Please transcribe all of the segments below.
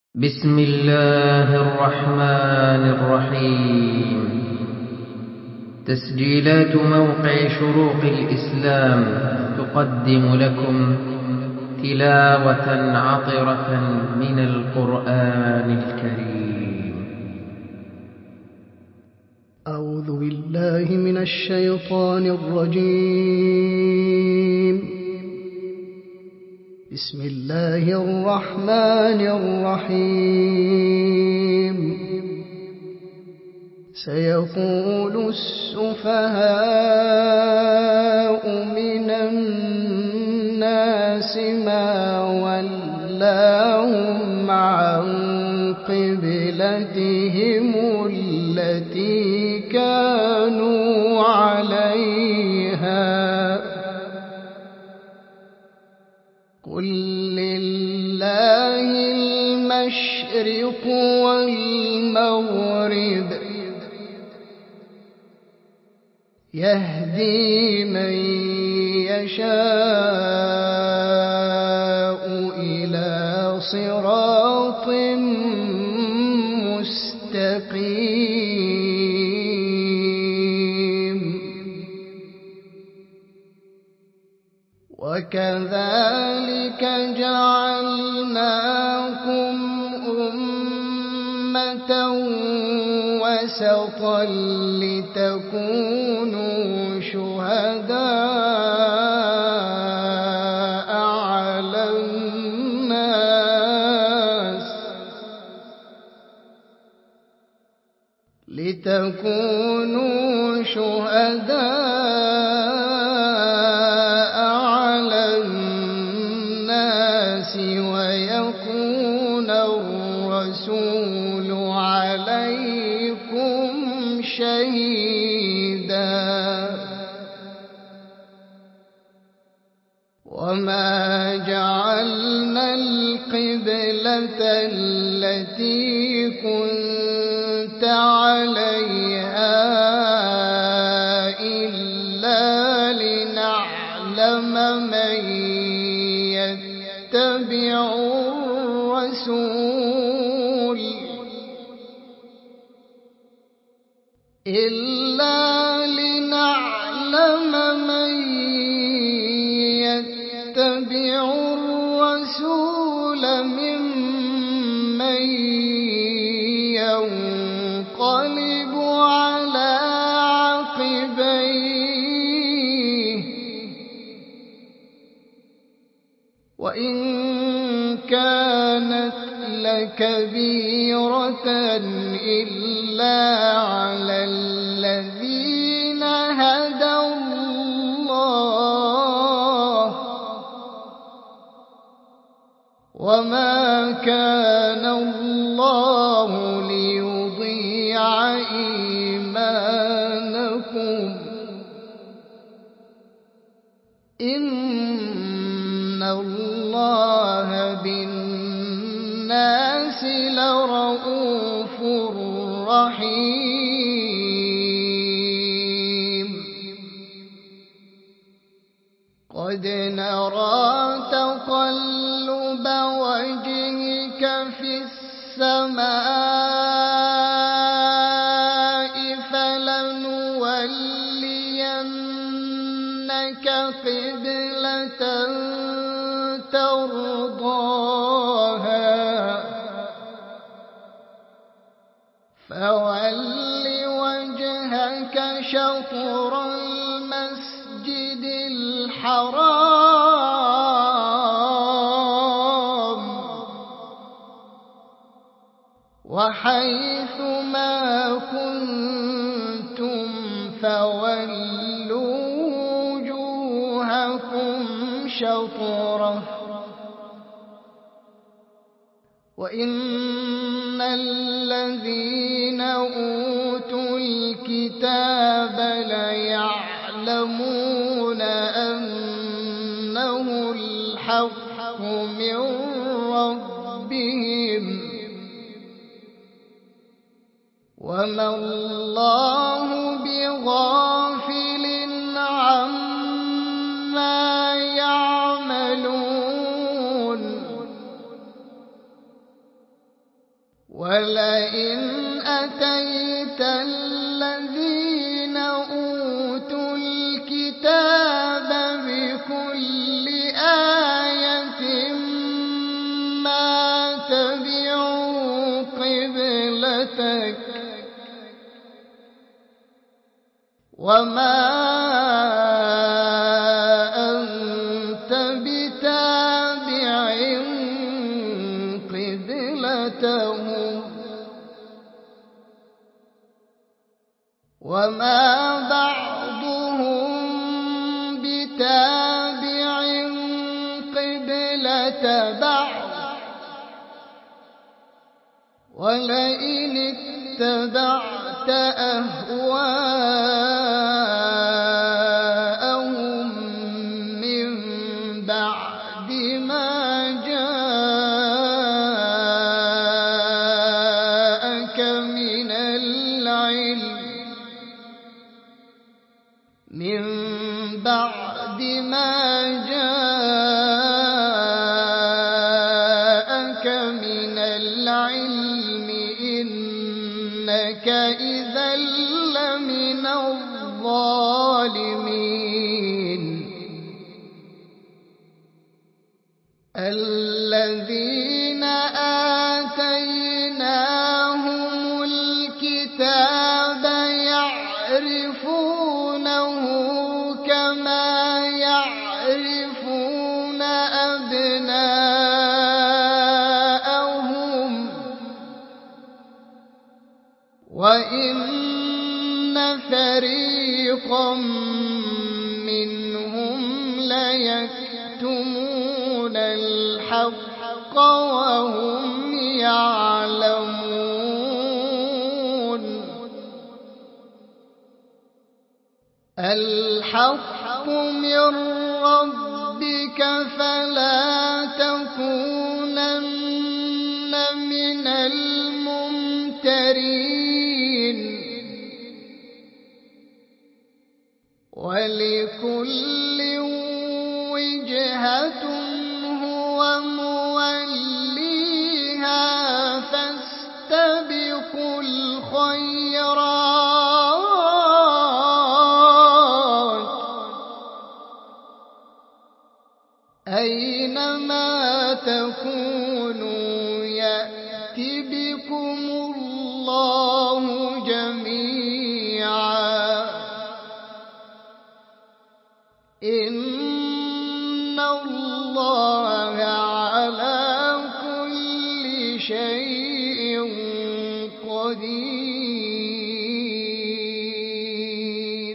بسم الله الرحمن الرحيم. تسجيلات موقع شروق الإسلام تقدم لكم تلاوة عطرة من القرآن الكريم. أعوذ بالله من الشيطان الرجيم. بسم الله الرحمن الرحيم. سيقول السفهاء من الناس ما ولاهم عن قبلتهم التي كانوا عليها قل لله المشرق والمغرب يهدي من يشاء إلى صراط مستقيم. وكذلك جعلناكم أمة وسطا لتكونوا شهداء على الناس ويكون الرسول عليكم شهيدا. وما جعلنا القبلة التي كنت عليها إلا لنعلم من يتبع الرسول ممن ينقلب على عقبيه وإن كانت لكبيرة إلا على الذين هدى الله وما كان الله ليضيع إيمانكم إن الله بالناس لرءوف رحيم. قد نرى تقلب وجهك في السماء فلنولينك قبلة ترضاها فول وجهك شطر المسجد الحرام وحيث ما كنتم فولوا وجوهكم شطره وإن الذين أوتوا الكتاب ليعلمون أنه الحق من ربهم وما الله بغافل عما يعملون ولئن أتيت الذين أوتوا الكتاب بكل آية ما تبعوا قبلتك وما أنت بتابع قبلتهم وما بعضهم بتابع قبلة بعض ولئن اتبعت أهواءهم من بعد ما جاءك من العلم إنك إذا لمن الظالمين الذين آتيناهم الكتاب يعرفونه كما يعرفون أبناءهم وإن فريقا منهم ليكتمون الحق وهم يعلمون الحق من ربك فلا تكونن من الممترين ولكل وجهة هو موليها فاستبقوا الخيرات أينما تكونوا يأت بكم الله جميعا إن الله على كل شيء قدير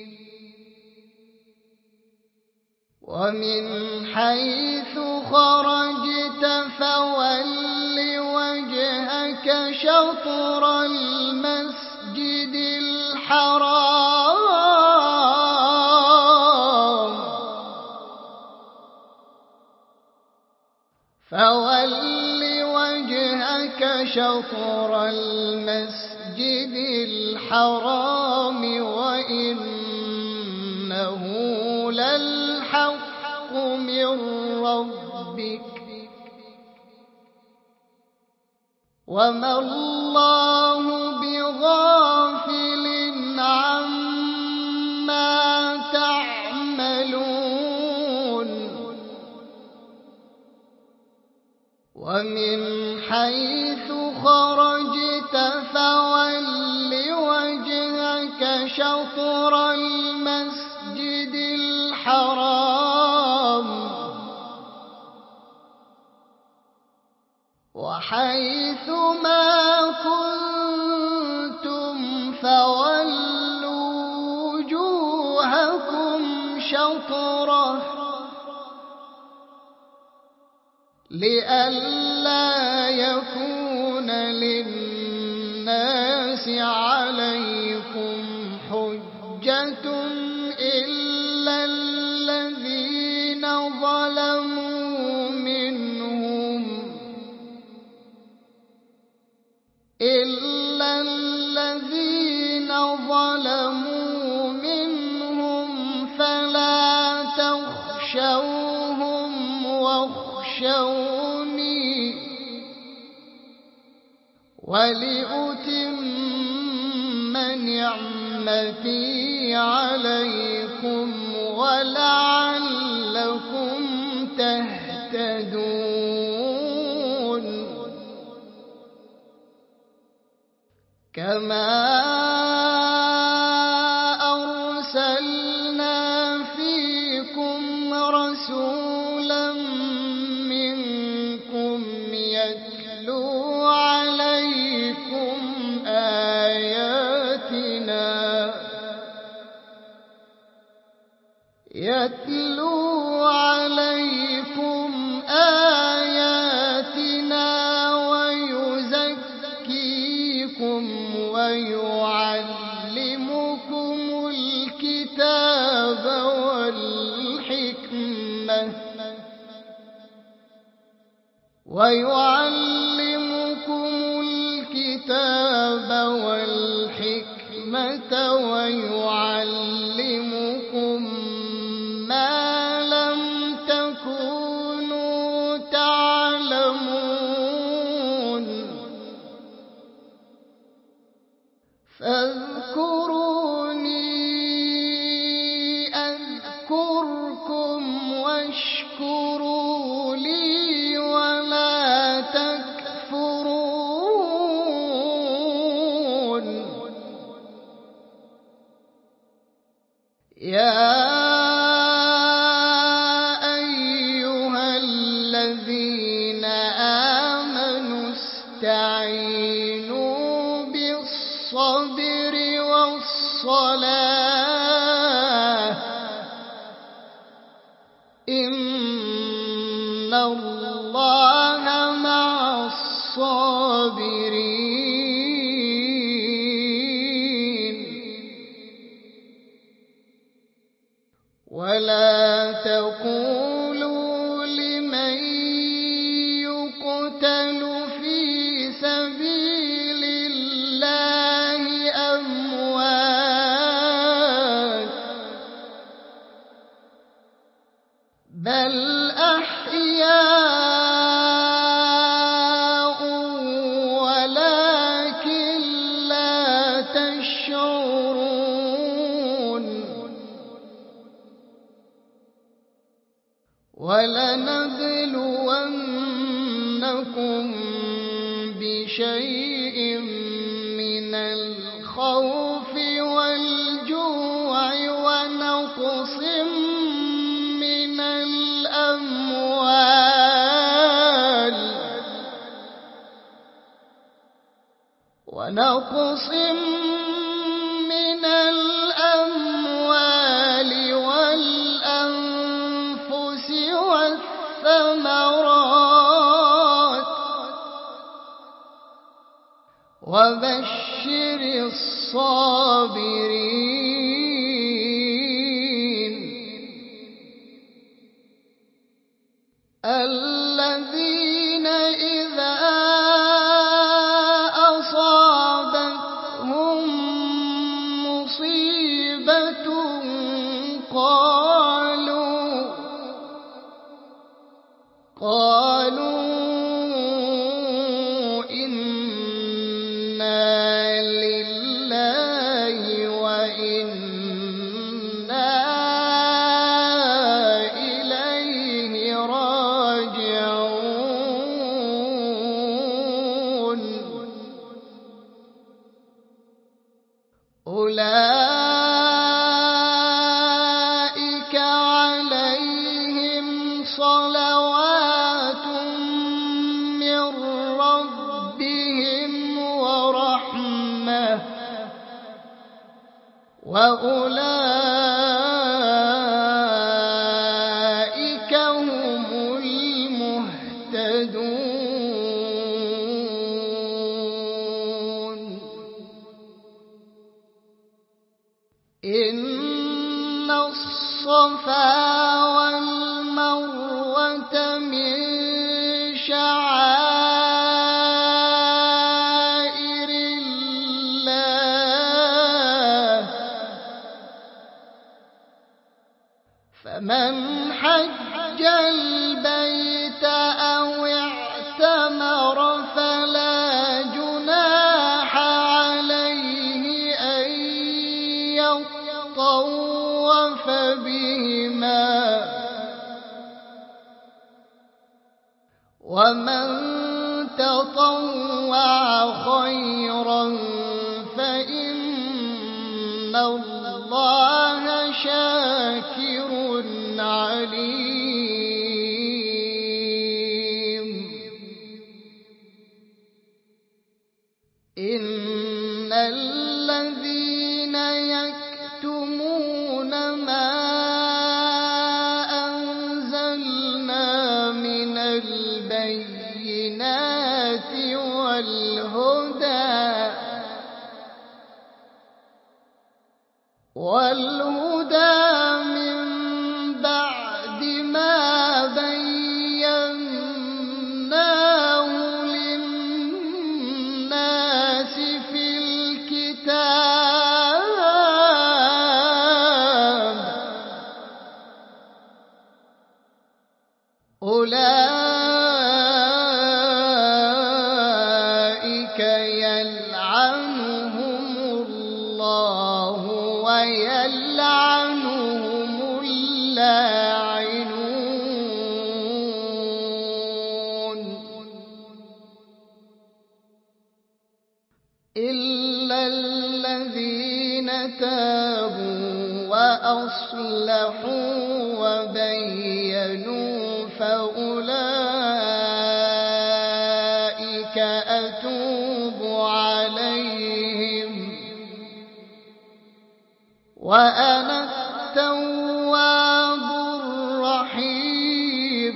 ومن حيث خرجت فول وجهك شطر المسجد الحرام فول وجهك شطر المسجد الحرام وإنه للحق من ربك وما الله بغافل عما تعملون ومن حيث خرجت فول وجهك شطر المسجد الحرام وحيث ما كنتم فولوا وجوهكم شطره لئلا يكون للناس عليكم حجة إلا الذين ظلموا منهم فلا تخشوهم واخشوني ولأتم نعمتي عليكم ولعلكم تهتدون كما أرسلنا فيكم رسولا منكم يتلو عليكم آياتنا ويزكيكم ويعلمكم الكتاب والحكمة ويعلمكم ما لم تكونوا تعلمون فاذكروني أذكركم واشكروا لي ولا تكفرون يا أيها الذين آمنوا استعينوا بالصبر والصلاة إن الله مع الصابرين ولا تقولوا لمن يقتل في سبيل الله أموات بل أحياء ولكن لا تشعرون ولنبلونكم بشيء من الخوف والجوع ونقص من الأموال والأنفس والثمرات وبشر الصابرين الذين إذا أصابتهم مصيبة قالوا إنا لله وإنا إليه راجعون أولئك عليهم صلوات من ربهم ورحمة وأولئك هم المهتدون إن الصفا والمروة من شعائر الله فمن حج البيت أو اعتمر فلا جناح ومن تطوع خيرا فإن الله شاكر عليم. إن الذين يكتمون ما أنزلنا من البينات والهدى من بعد ما بيناه للناس في الكتاب أولئك يلعنهم الله ويلعنهم اللاعنون إلا الذين تابوا وأصلحوا وبينوا فأولئك أتوب عليهم وأنا التواب الرحيم.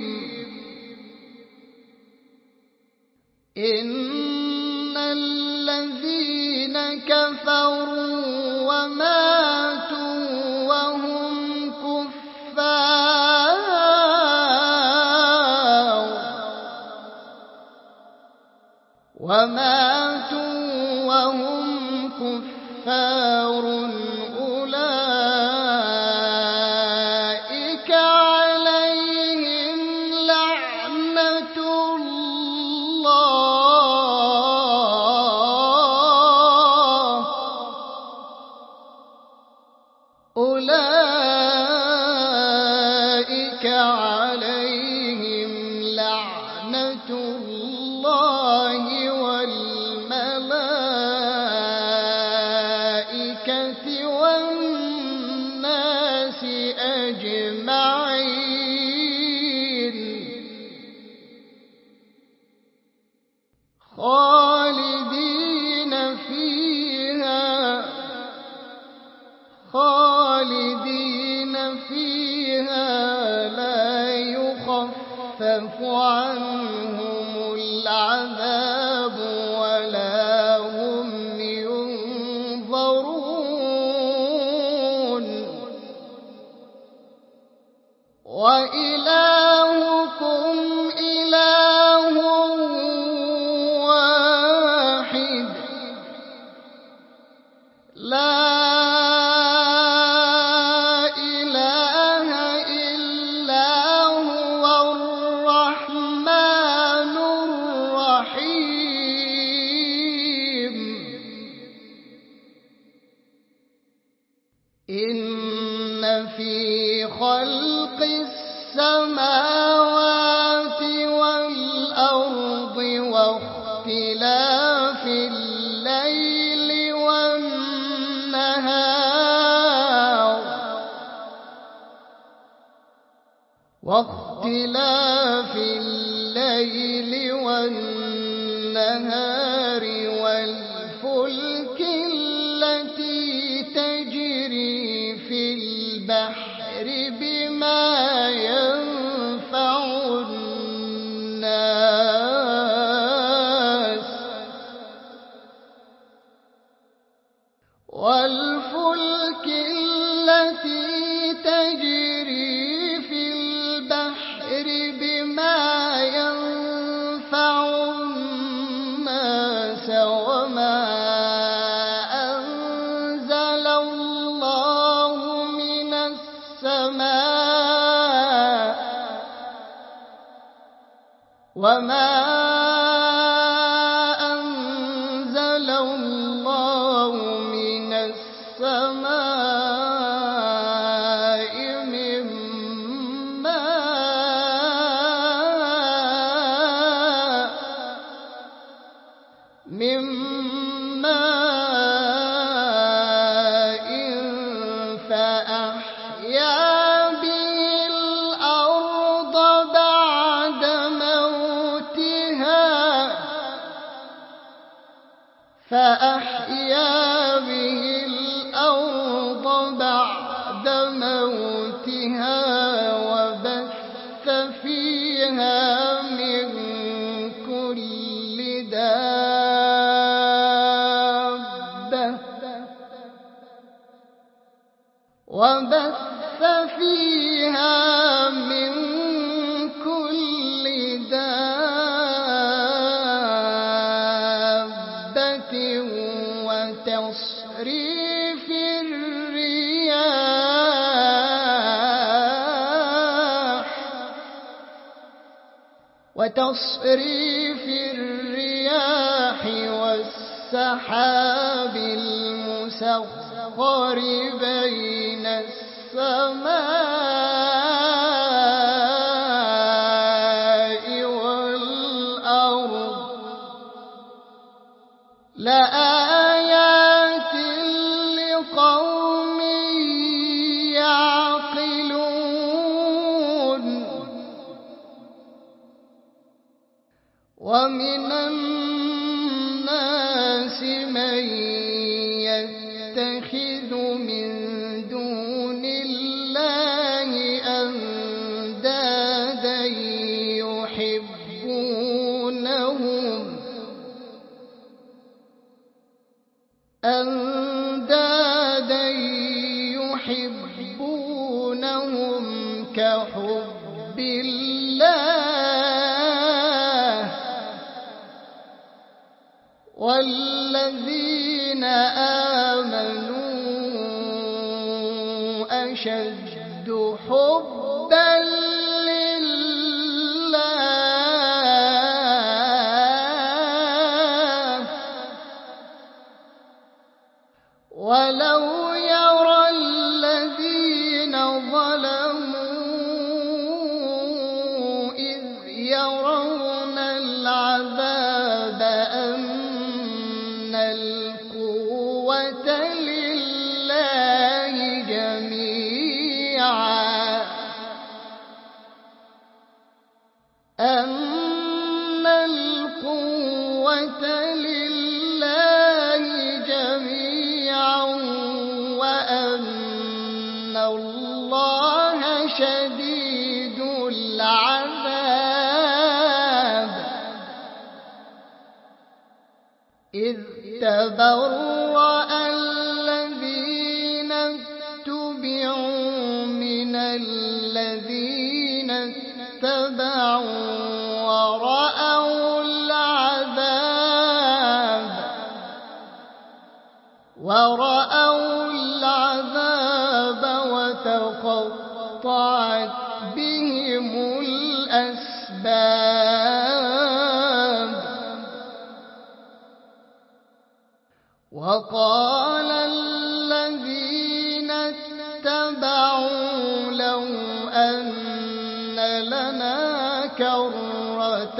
إن الذين كفروا وماتوا وهم كفار أولئك عليهم لعنة الله أولئك عليهم لعنة الله والملائكة والناس أجمعين خالدين فيها لا يخفف عنهم العذاب ولا هم ينظرون وإلهكم إله واحد لا إله إلا هو الرحمن الرحيم. إن في خلق السماوات والأرض واختلاف الليل والنهار والفلك التي تجري في البحر بما ينفع الناس والفلك التي تجري في البحر بما ينفع الناس وما أنزل الله من السماء من ماء من ماء فأحيا به الأرض بعد موتها وبث فيها من كل دابة وتصريف الرياح والسحاب المسخر بين السماء والأرض لآيات لقوم يعقلون ومن الناس من يتخذ من دون الله أندادا يحبونهم كحب الله والذين آمنوا أشد حبا لله ولو يرى الذين ظلموا إذ يرون العذاب أن القوة لله جميعا وأن الله شديد العذاب إذ تبرأ الذين اتبعوا من الذين اتبعوا ورأوا العذاب وتقطعت بهم الأسباب وقال الذين اتبعوا لو أن لنا كرة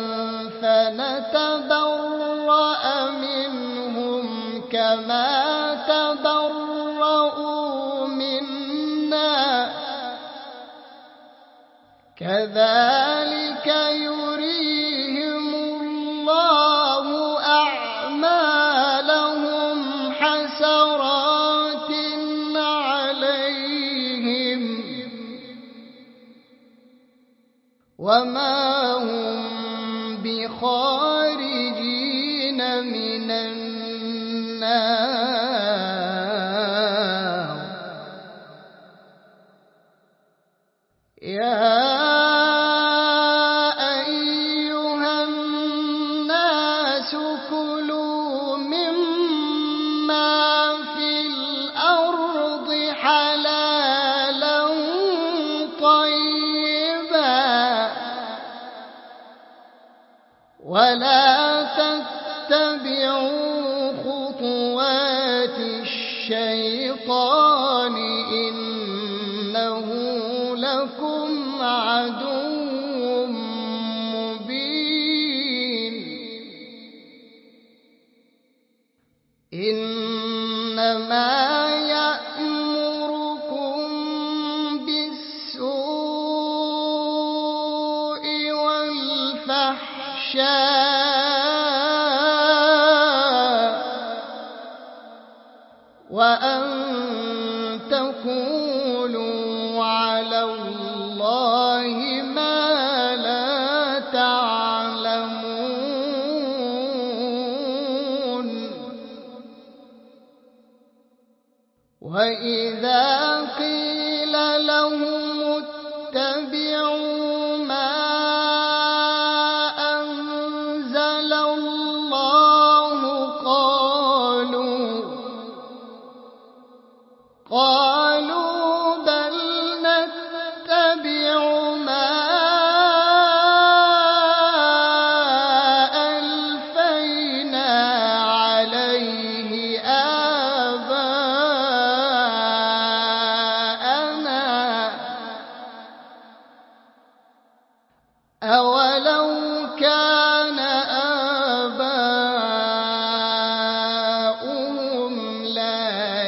فنتبرأ منهم كما تبرؤوا منا كذلك يريهم الله أعمالهم حسرات عليهم وما هم بخارجين من النار يا أيها الناس كلوا مما في الأرض حلالا طيبا ولا تتبعوا خطوات الشيطان إنه لكم عدو مبين إنما يأمركم بالسوء والفحشاء وأن تقولوا على الله ما لا تعلمون. وإذا قيل لهم اتبعوا ما أنزل الله قالوا بل نتبع ما ألفينا عليه آباءنا أولو كان آباؤهم لا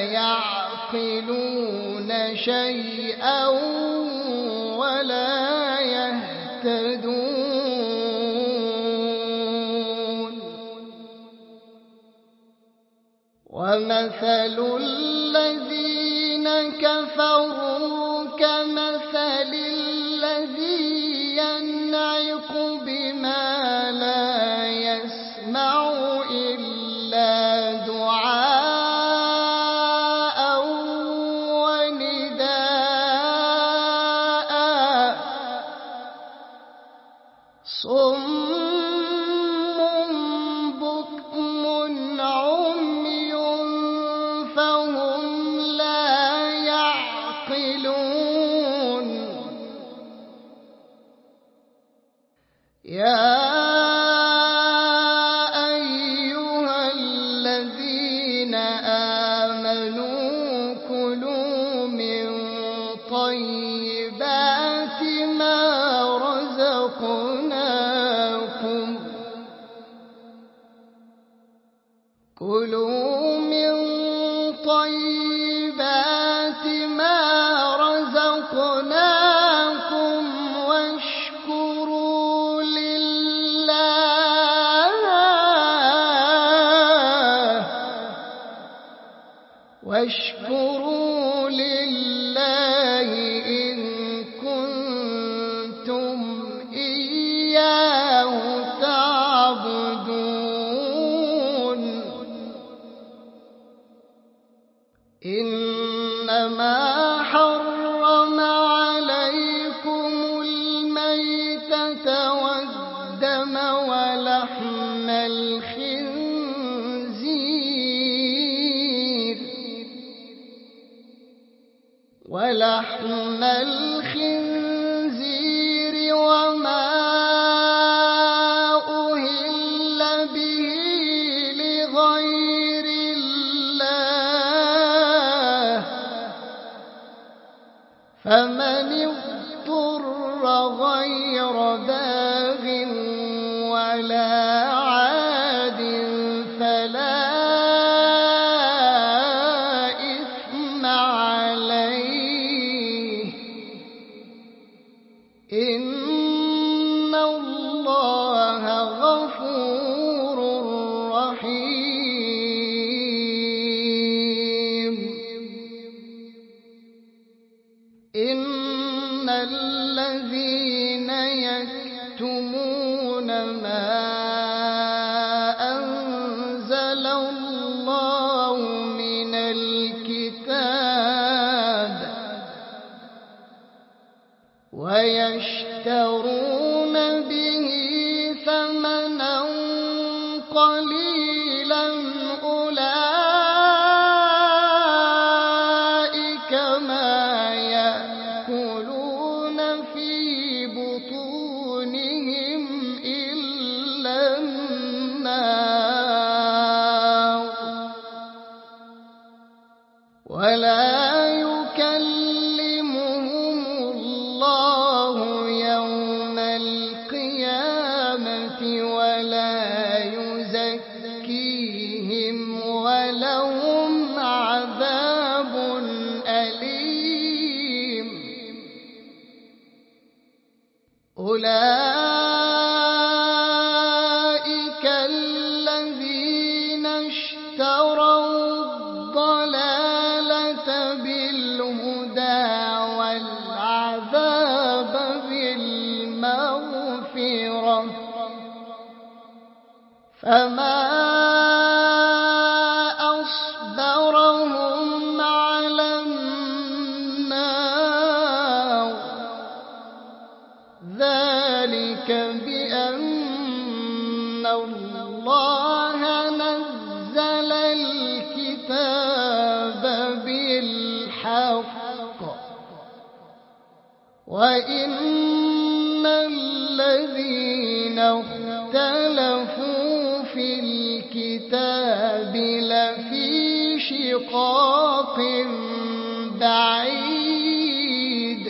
يعقلون شيئا ولا يهتدون. ومثل الذين كفروا كمثل الذي ينعق بما لا يسمع إلا دعاء ونداء صم بكم عمي فهم لا يعقلون. يا أيها الذين آمنوا كلوا من طيبات ما رزقناكم واشكروا لله إن كنتم إياه تعبدون. إنما حرم عليكم الميتة والدم ولحم الخنزير وما أهل به لغير الله فمن اضطر غير باغ ولا عاد فلا إن الله غفور رحيم. إن الذين يكتمون ما أنزل الله من الكتاب ويشترون به ثمنا قليلا أولئك ما يأكلون في بطونهم إلا النار ولا يكلمهم الله يوم القيامة ولا يزكيهم ولهم عذاب أولئك الذين اشتروا الضلالة بالهدى والعذاب بالمغفرة فما أصبرهم على النار ذلك بأن الله نزل الكتاب بالحق وإن الذين اختلفوا في الكتاب لفي شقاق بعيد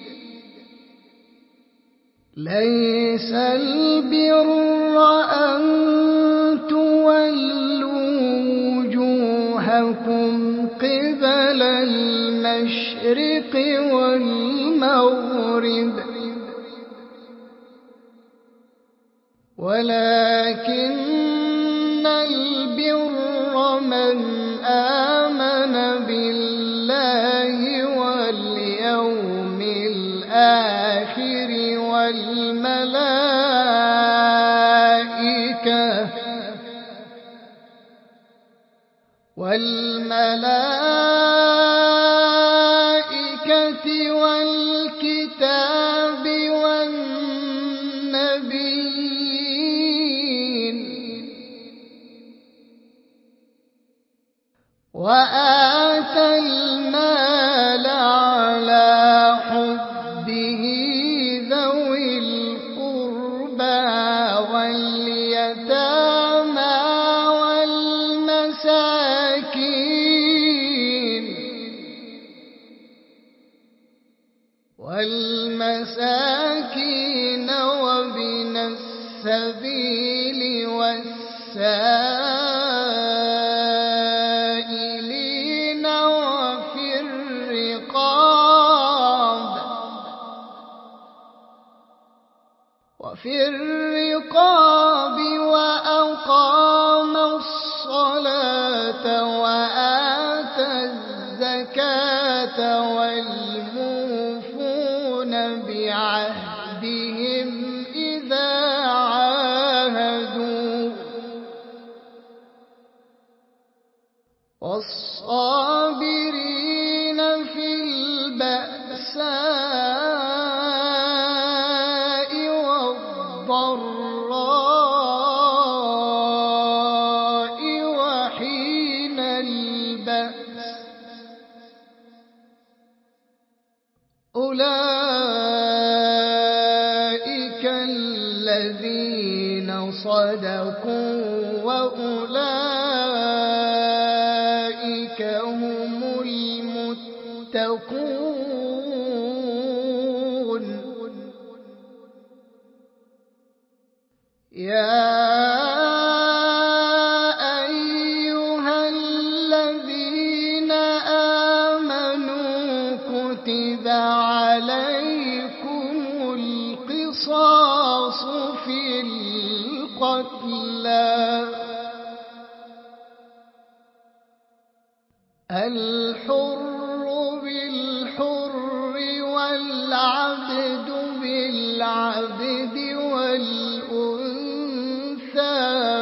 ليس البر أن تولوا وجوهكم قبل المشرق والمغرب ولكن البر من آمن بالله واليوم الآخر والملائكة والكتاب والنبيين وآتى المال على حبه ذوي القربى واليتامى والمساكين وابن السبيل والسائلين وفي الرقاب وأقام الصلاة وآتى الزكاة والموفون بعهدهم إذا عاهدوا والصابرين في البأساء والضراء وحين البأس أولئك الذين صدقوا وأولئك هم المتقون يا أيها الذين آمنوا كتب عليكم القصاص في القتلى الحر بالحر والعبد بالعبد والأنثى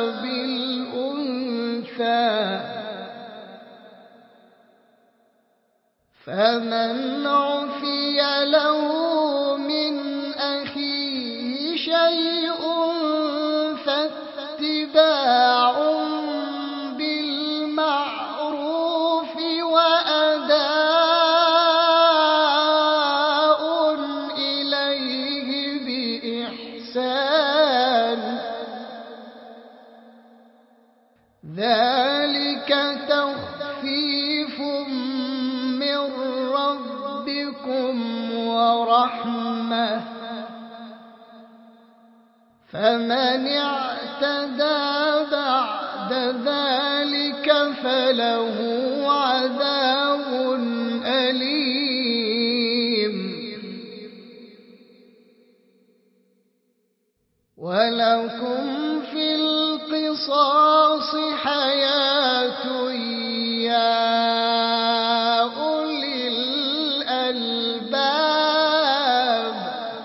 بالأنثى فمن عفي له من أخيه شيء فاتباع بالمعروف وأداء إليه بإحسان ذلك تخفيف من ربكم ورحمة فمن اعتدى بعد ذلك فله عذاب أليم ولكم في القصاص حياة يا أولي الألباب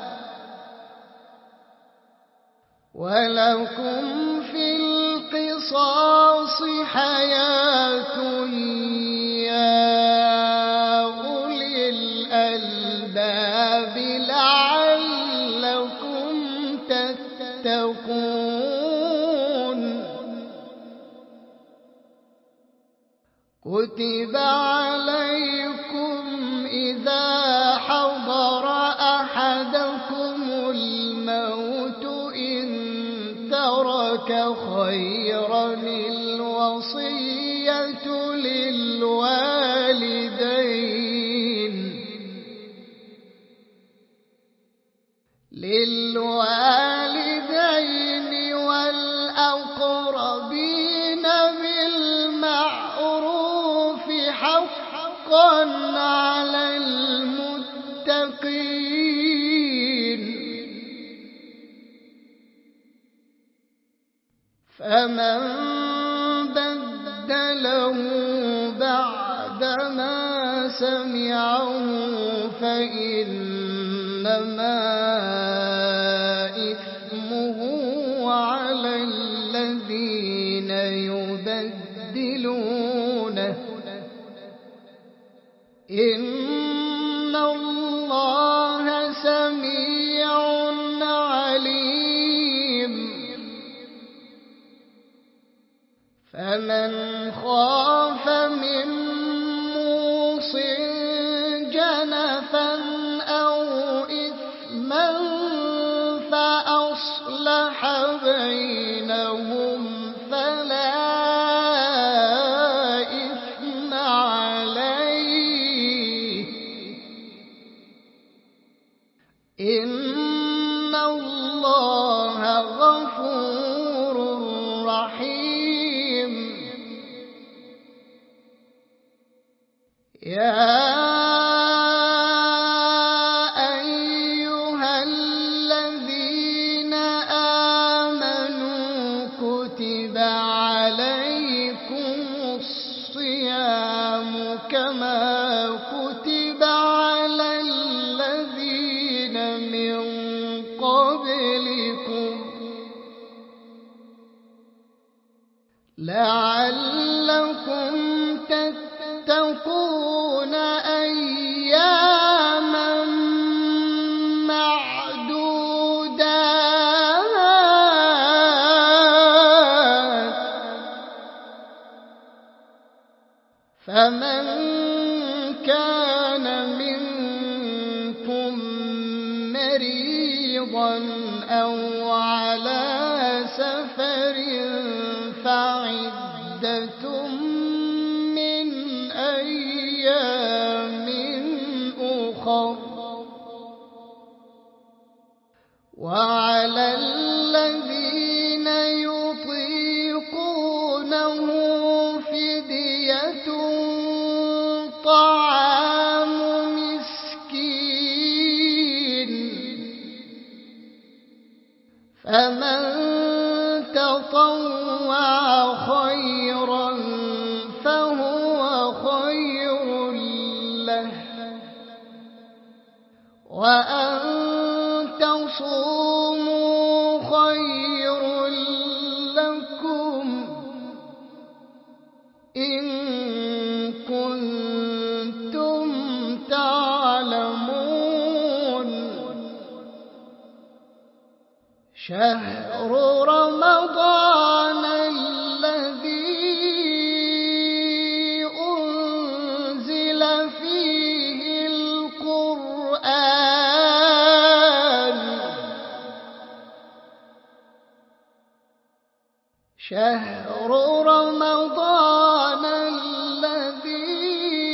ولكم في القصاص حياة يا أولي الألباب لعلكم تتقون كتب عليكم إذا حضر أحدكم الموت إن ترك خيرا الوصية للوالدين والأقربين بالمعروف حقا على المتقين فمن بدله بعدما سمعه فإنما إثمه على الذين يبدلونه إن الله سميع عليم فمن خاف من موصٍ جنفا أو إثما فأصلح بينهم فلا إثم عليه إن الله غفور رحيم يا أيها الذين آمنوا كتب عليكم الصيام كما كتب على الذين من قبلكم لعلكم تتقون أياما معدودات فمن كان منكم مريضا أو على سفر فعدة من أيام أخر وعلى الذين يطيقونه فدية طعام مسكين فمن تطوع خيرا فهو خير له وأن تصوموا خير لكم إن كنتم تعلمون شهر رمضان الذي أنزل فيه القرآن شهر رمضان الذي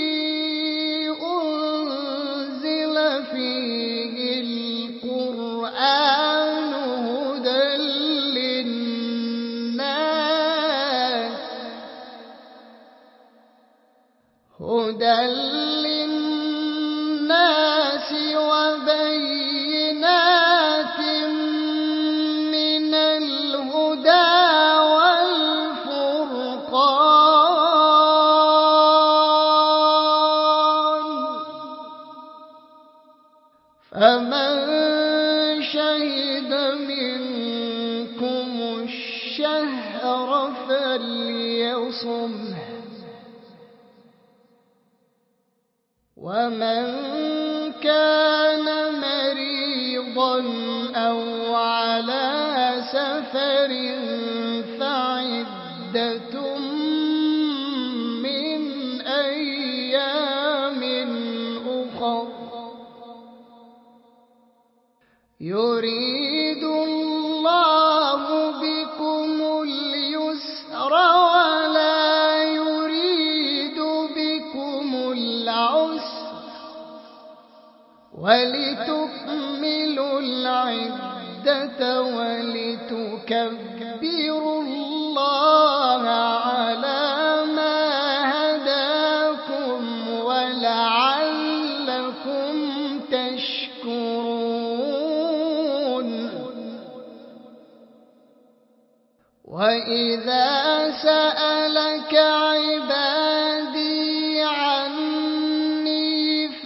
أنزل فيه القرآن هدى للناس وبينات من فمن شهد منكم الشهر فليصمه، ومن كان مريضا أو على سفر فعدة من أيام أخر، يريد الله بكم اليسر ولا يريد بكم العسر، ولتكملوا العدة ولتكبروا الله على ما هداكم ولعلكم تشكرون. وإذا سألك عبادي عني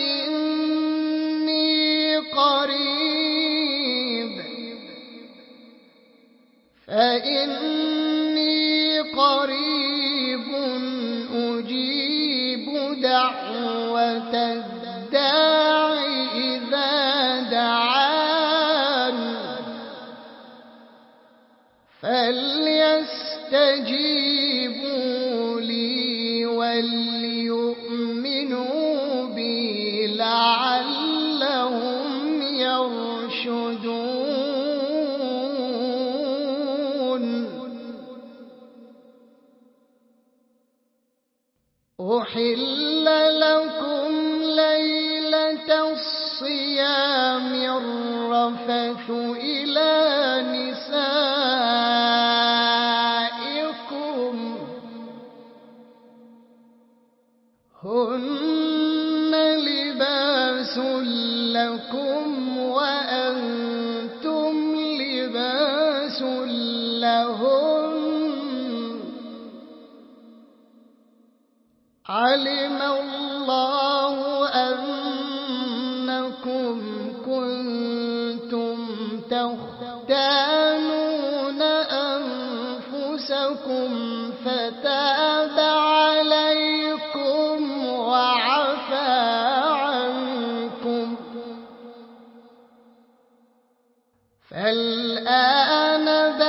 فإني قريب أجيب دعوة الداع إذا دعان، فليستجيبوا لي وليؤمنوا بي لعلهم يرشدون. أحل لكم ليلة الصيام الرفث إلى نسائكم، هن لباس لكم وأنتم لباس لهن، علم الله أنكم كنتم تختانون أنفسكم فتاب عليكم وعفى عنكم، فالآن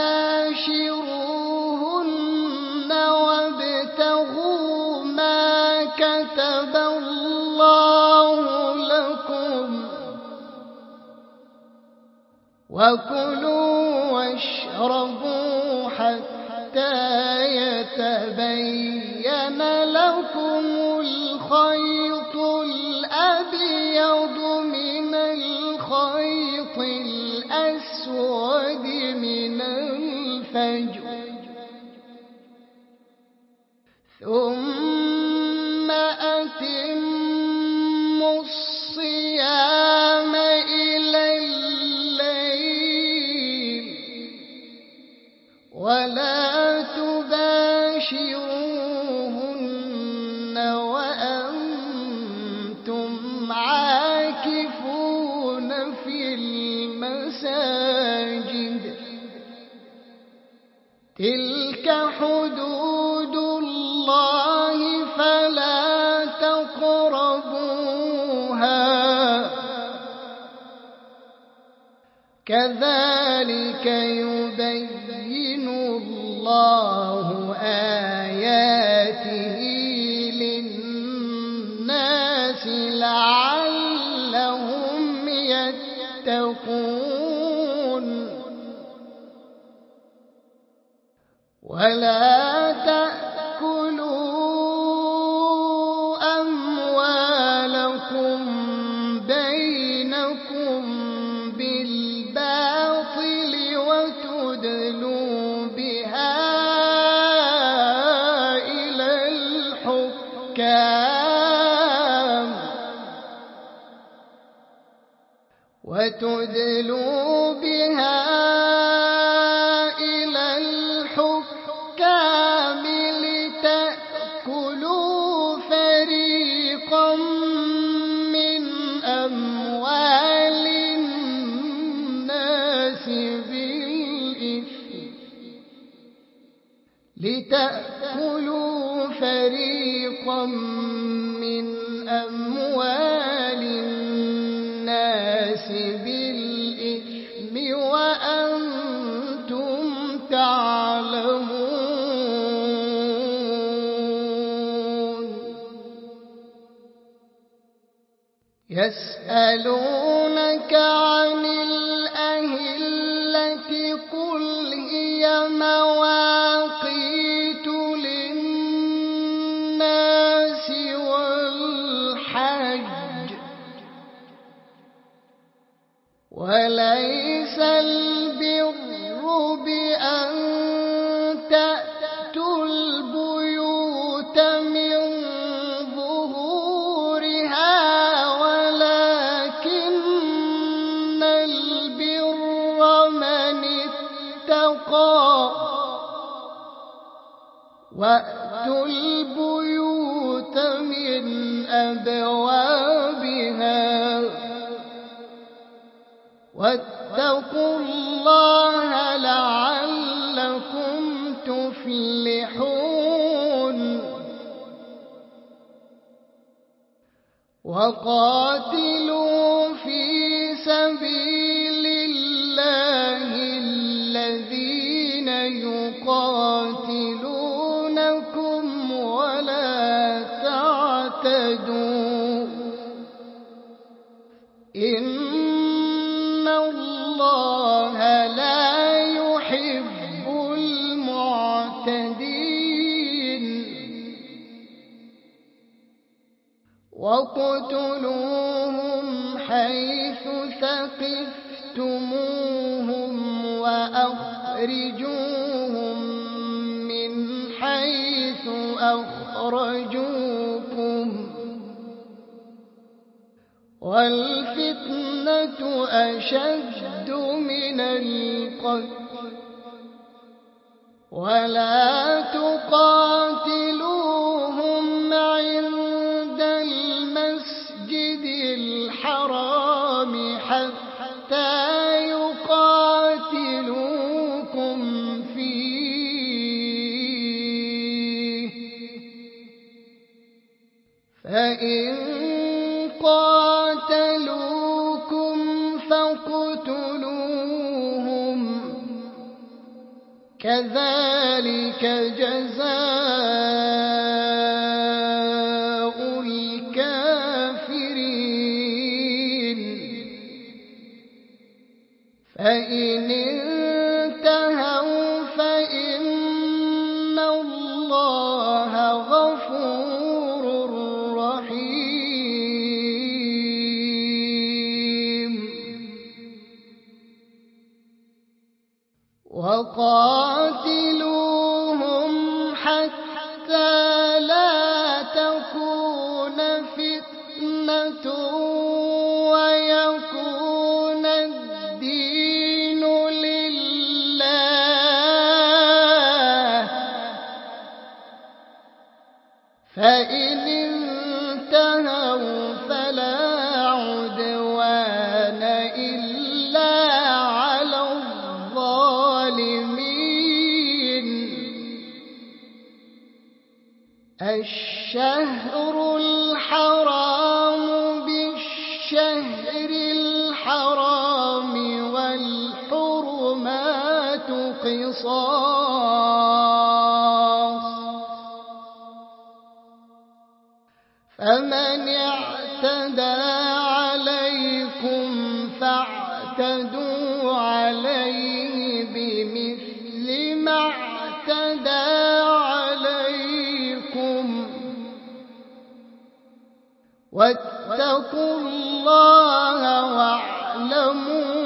باشروهن وابتغوا ما كتب الله لكم، وكلوا واشربوا حتى يتبين لكم الخيط الأبيض من الخيط الأسود من الفجر، ثم أتموا الصيام إلى الليل، ولا تباشروهن وأنتم عاكفون في المساجد، تلك حدود الله فلا تقربوها، كذلك يبين الله آياته للناس لعلهم يتقون. ولا تأكلوا أموالكم بينكم بالباطل وتدلوا بها إلى الحكام لتأكلوا فريقا من أموال لتأكلوا فريقا من أموال الناس بالإثم وأنتم تعلمون. يسألونك عن الأهلة قل هي مواقيت للناس والحج وليس البر بأن تأتوا البيوت من ظهورها ولكن البر من اتقى وأتوا البيوت من أبوابها واتقوا الله لعلكم تفلحون. وقاتلوا في سبيل الله الذين يقاتلونكم ولا تعتدوا إن الله لا يحب المعتدين. وَاقْتُلُوهُمْ حَيْثُ ثَقِفْتُمُوهُمْ وَأَخْرِجُوهُمْ مِنْ حَيْثُ أَخْرَجُوكُمْ وَالْفِتْنَةُ أَشَدُّ مِنَ الْقَتْلِ وَلَا تُقَاتِلُوهُمْ عِندَ الْمَسْجِدِ الْحَرَامِ حَتَّى يُقَاتِلُوكُمْ فِيهِ فَإِنْ قَاتَلُوكُمْ فَاقْتُلُوهُمْ كَذَلِكَ جَزَاءُ الْكَافِرِينَ. فَإِنِ انتهوا فَإِنَّ اللَّهَ غَفُورٌ رَّحِيمٌ. وَقَاتِلُوهُمْ حَتَّى لَا تَكُونَ فِتْنَةٌ وَيَكُونَ الدِّينُ لِلَّهِ فَإِنِ انتهوا فَلَا عُدْوَانَ إِلَّا عَلَى الظَّالِمِينَ. الشهر الحرام بالشهر الحرام والحرمات قصاص فمن اعتدى عليكم فاعتدوا عليه بمثل ما اعتدى عليكم واتقوا الله واعلموا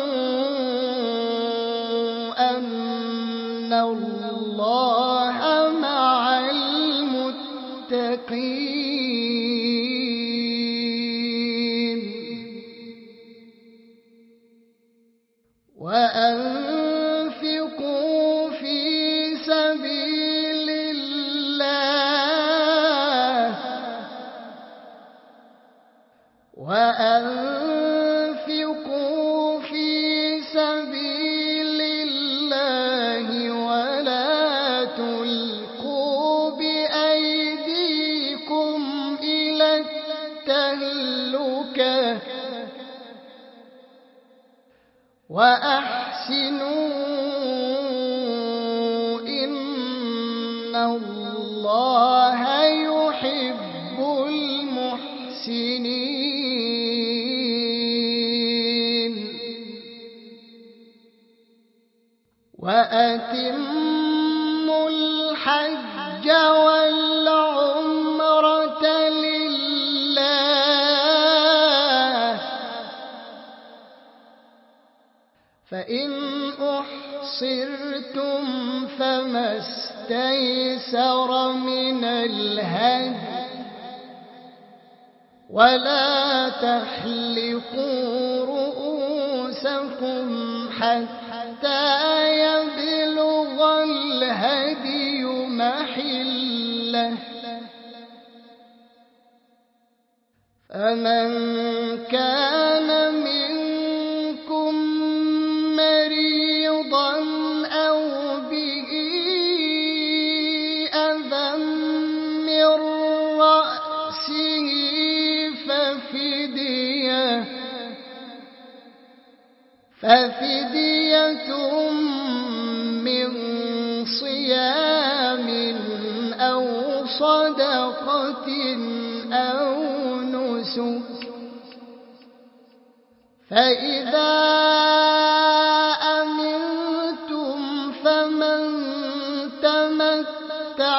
أن الله مع المتقين. وأنفقوا في سبيل الله وأنفقوا في وأحسنوا إن الله يحب المحسنين وأتموا الحج والعمرة لله فإن أحصرتم فما استيسر من الهدي ولا تحلقوا رؤوسكم حتى يبلغ الهدي محله فمن كان منكم مريضا أو به أذى من رأسه ففدية من صيام أو صدقة أو نسك فإذا أمنتم فمن تمتع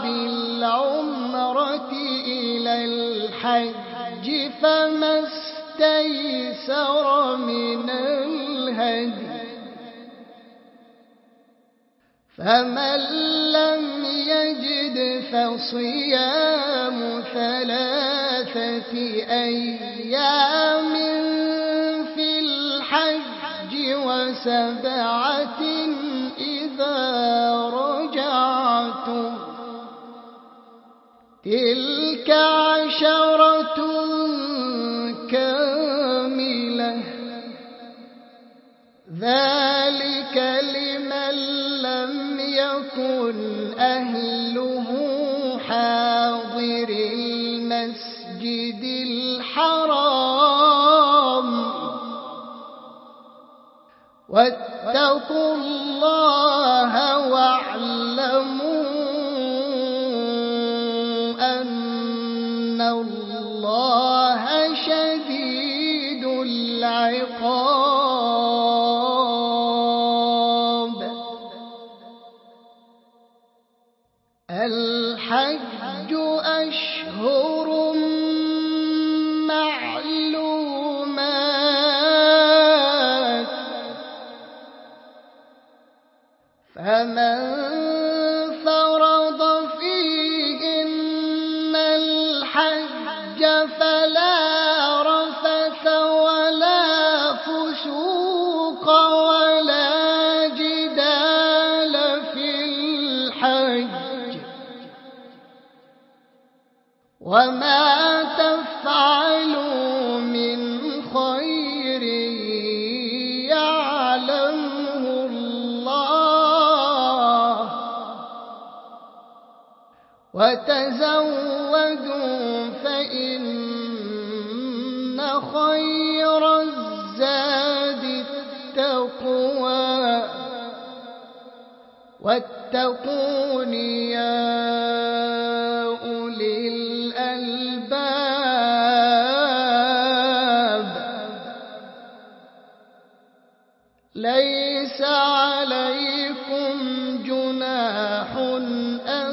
بالعمرة إلى الحج فما استيسر من الهدي فمن لم يجد فصيام 3 أيام في الحج و7 إذا رجعتم تلك 10 كاملة ذلك لمن لم يكن أهله حاضر المسجد الحرام واتقوا الله واعلموا أن الله شديد العقاب الحج أشهر معلومات فمن فرض فيهن الحج فلا رفث ولا فسوق ولا جدال في الحج وما تفعلوا من خير يعلمه الله وتزودوا فإن خير الزاد التقوى واتقون يا أولي الألباب ليس عليكم جناح أن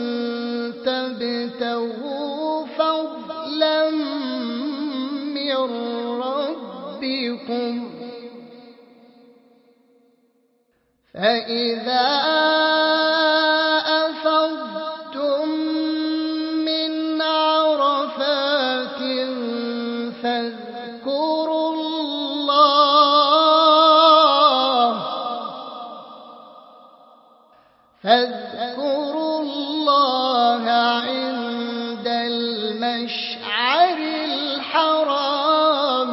تبتغوا فضلا من ربكم فإذا أفضتم من عرفات فاذكروا الله عند المشعر الحرام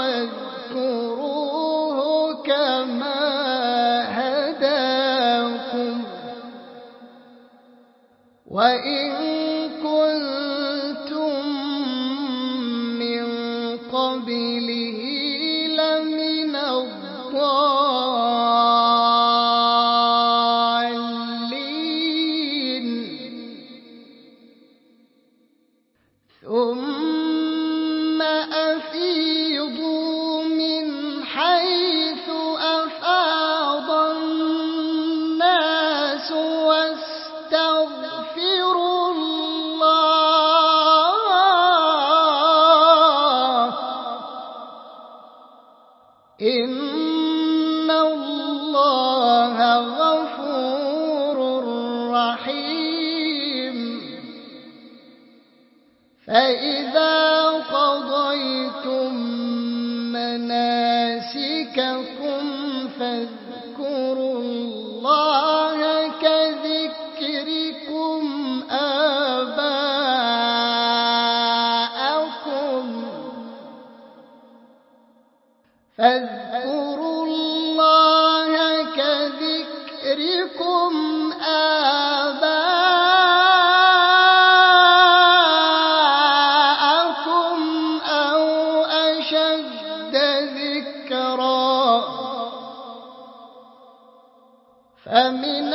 واذكروه كما هداكم وإن كنتم من قبله لمن الضالين الله إن الله غفور رحيم فإذا قضيتم مناسككم فاذكروا الله كذكركم آباءكم أو أشد ذكرا فمن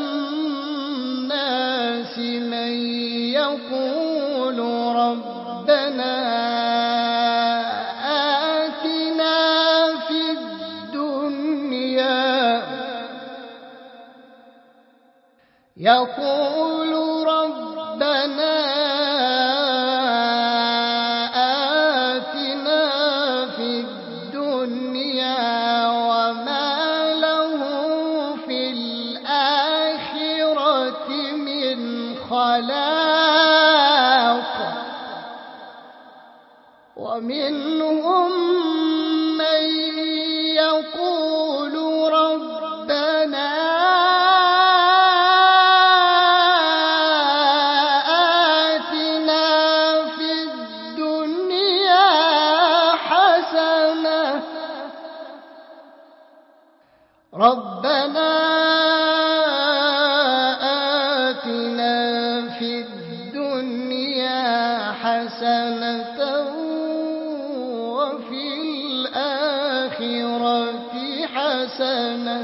الناس من يقول ربنا آتنا في الدنيا وما له في الآخرة من خلاق ومنهم من يقول ربنا آتنا في الدنيا حسنة وفي الآخرة حسنة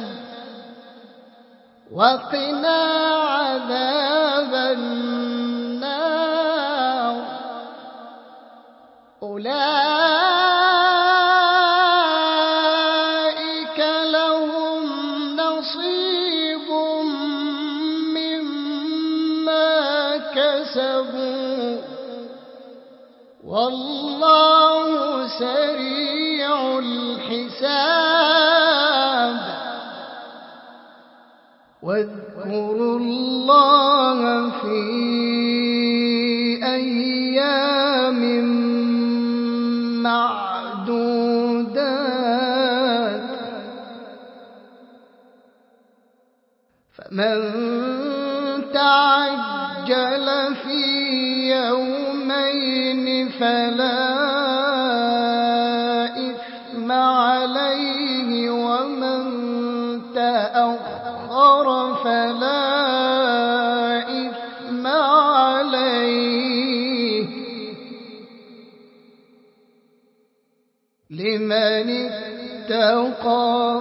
وقنا عذاب النار أولئك لهم نصيب مما كسبوا والله سريع الحساب واذكروا الله في أيام معدودات فمن تعجل في يومين فلا إثم عليه ومن تأخر فلا إثم عليه لمن اتقى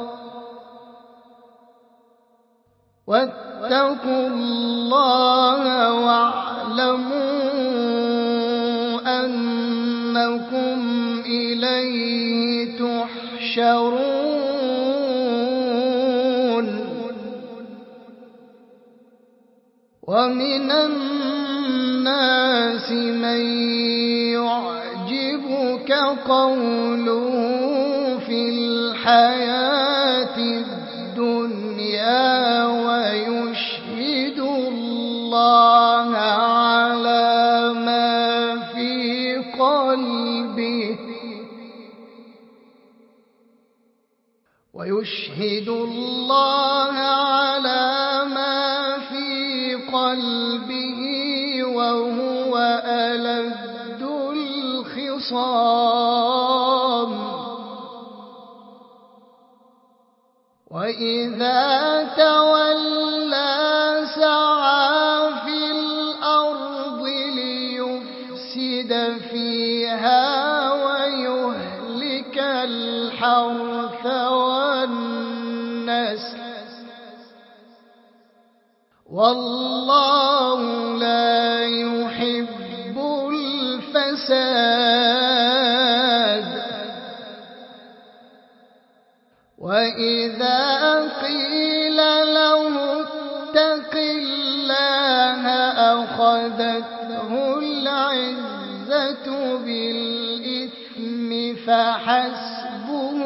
واتقوا الله واعلموا أنكم إليه تحشرون ومن الناس من يعجبك قوله في الحياة الدنيا ويشهد الله على ما في قلبه وهو ألد الخصام وإذا تولى سعى في الأرض ليفسد فيها ويهلك الحرث والنسل والله لا يحب الفساد وإذا قيل له فأخذته العزة بالإثم فحسبه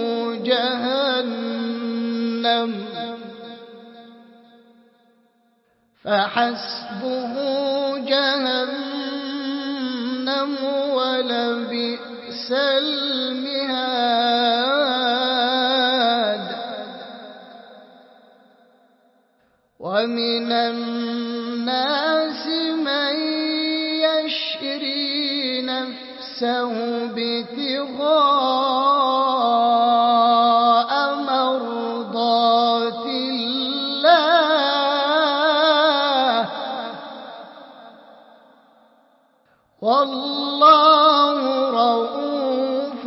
جهنم ولبئس المهاد ومن الناس من يشري نفسه ابتغاء مرضات الله والله رؤوف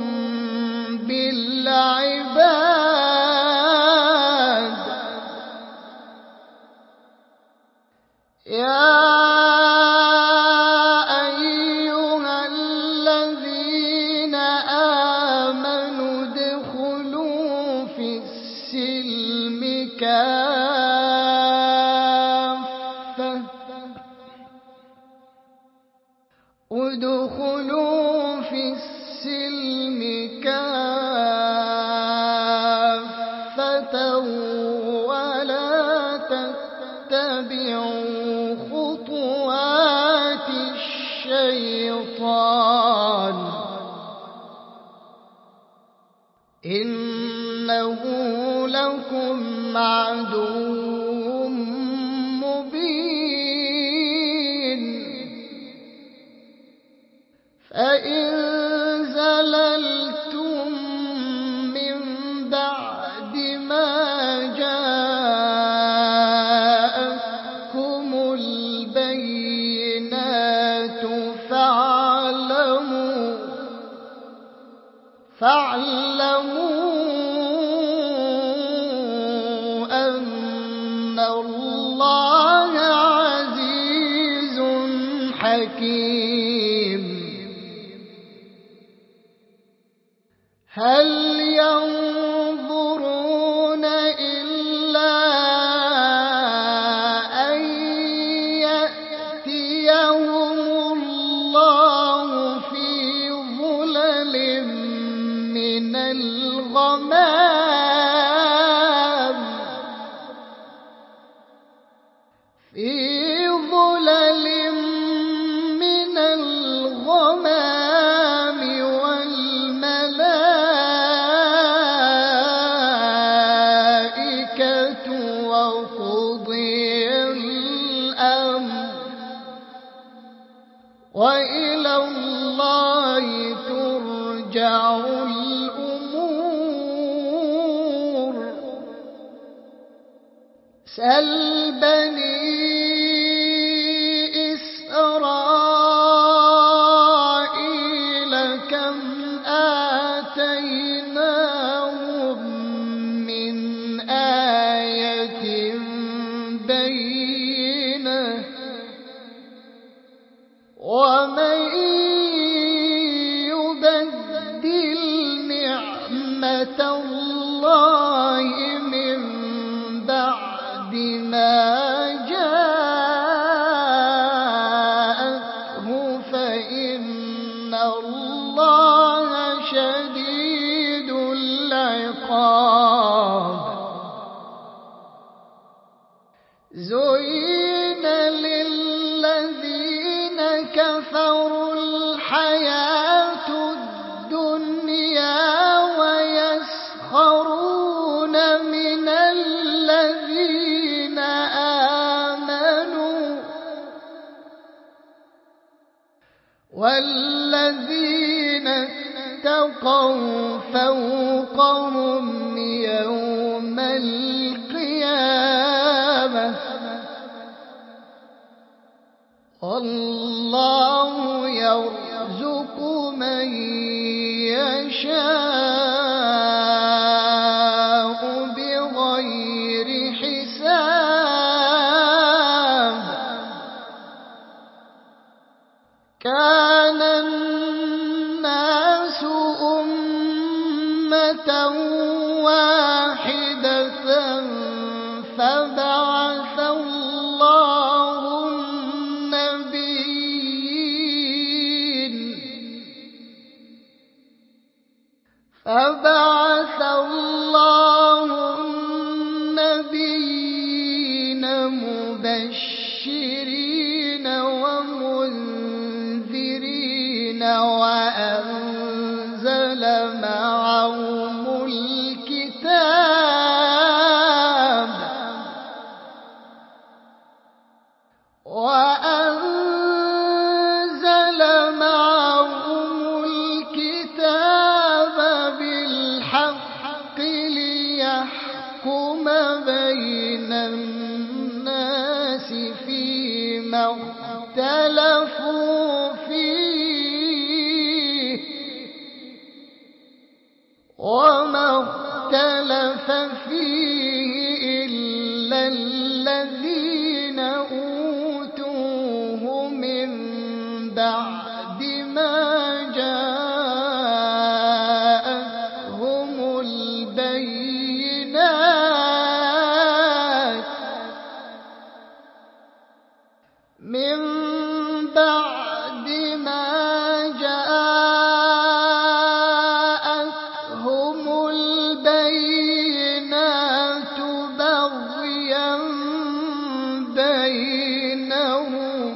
بالعباد يا أيها الذين آمنوا ادخلوا في السلم كافة ولا تتبعوا خطوات الشيطان إنه لكم عدو مبين فإن زللتم من بعد ما جاءتكم البينات فاعلموا أن الله عزيز حكيم هل ينظرون إلا أن يأتيهم الله في ظلل من الغمام والملائكة وقضي الأمر وإلى الله ترجع الأمور سل بني إسرائيل كم آتيناهم من آية بينة ومن يبدل نعمة الله من بعد ما جاءته فإن الله شديد العقاب زين للذين كفروا الحياة الدنيا ويسخرون من الذين آمنوا والذين اتقوا فوقهم يوم القيامة والله يرزق من يشاء بغير حساب كان الناس أمة واحدة فبعث الله مبشرين ومنذرين وأنزل معهم الكتاب بالحق ليحكم بين الناس فيما اختلفوا فيه وما اختلف فيه إلا الذين أوتوه من بعد ما جاءتهم البينات من بعد ما جاءتهم البينات بغيا بينهم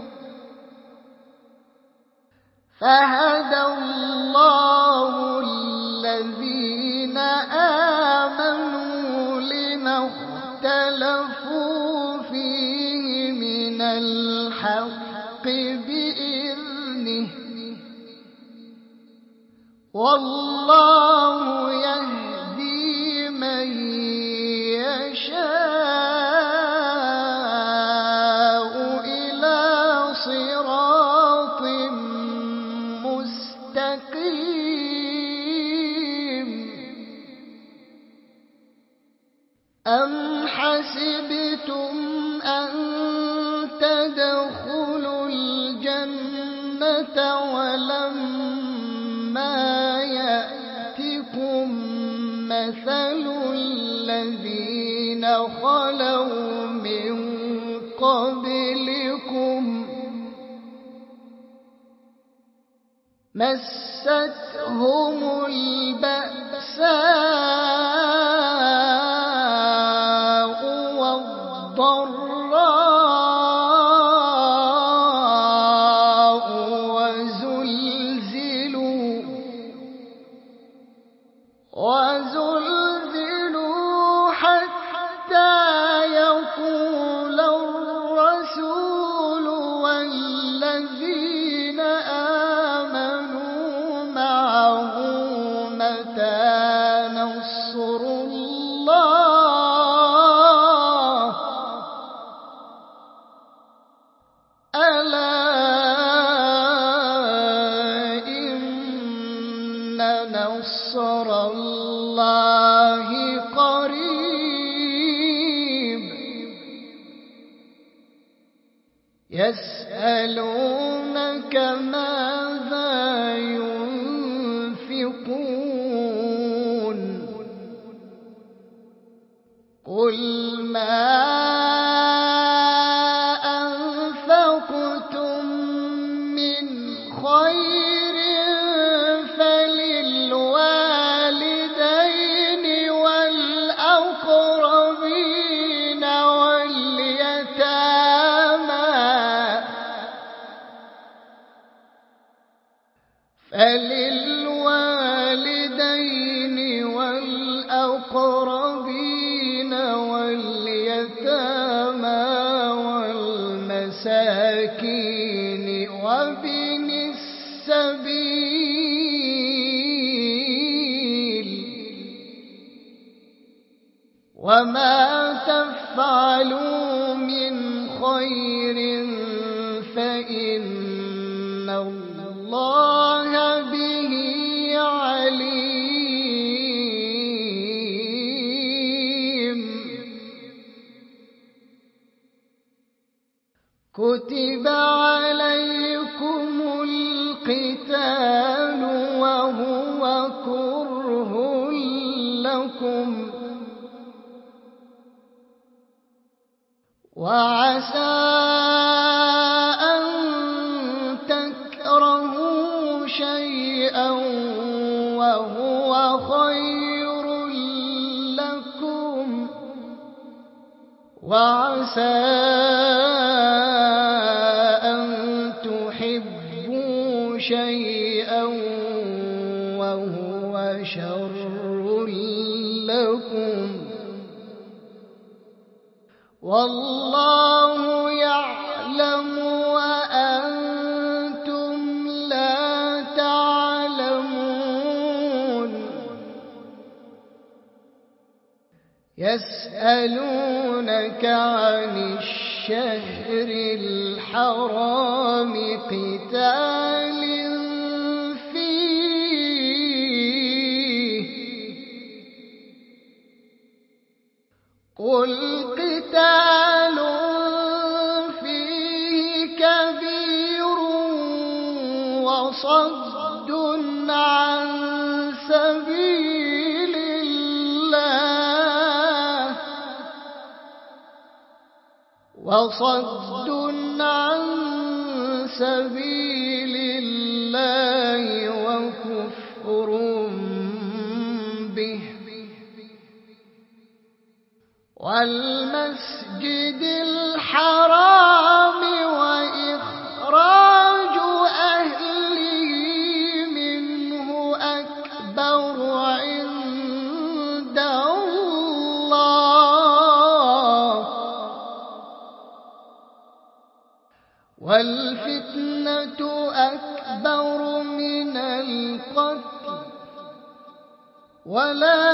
فهدى الله الذين آمنوا لما اختلفوا فيه من الحق بإذنه والله يهدي من يشاء إلى صراط مستقيم أم حسبتم أن تدخلوا الجنة ولما يأتكم مثل الذين خلوا من قبلكم مستهم البأساء والضراء وزلزلوا حتى يقول الرسول والذين آمنوا معه متى نصر الله ألا إن نصر الله قريب يسألونك ماذا ينفقون قل ما أنفقتم من خير فللوالدين والأقربين واليتامى والمساكين وابن السبيل وما تفعلوا من خير فإن الله به عليم كتب عليكم القتال وهو كره لكم وعسى أن تكرهوا شيئا وهو خير لكم وعسى شيئا وهو شر لكم والله يعلم وأنتم لا تعلمون يسألونك عن الشهر الحرام قتال فيه قل قتال فيه كبير وصد عن سبيل الله وكفر به والمسجد الحرام وإخراج أهله منه أكبر عند الله والفتنة أكبر من القتل ولا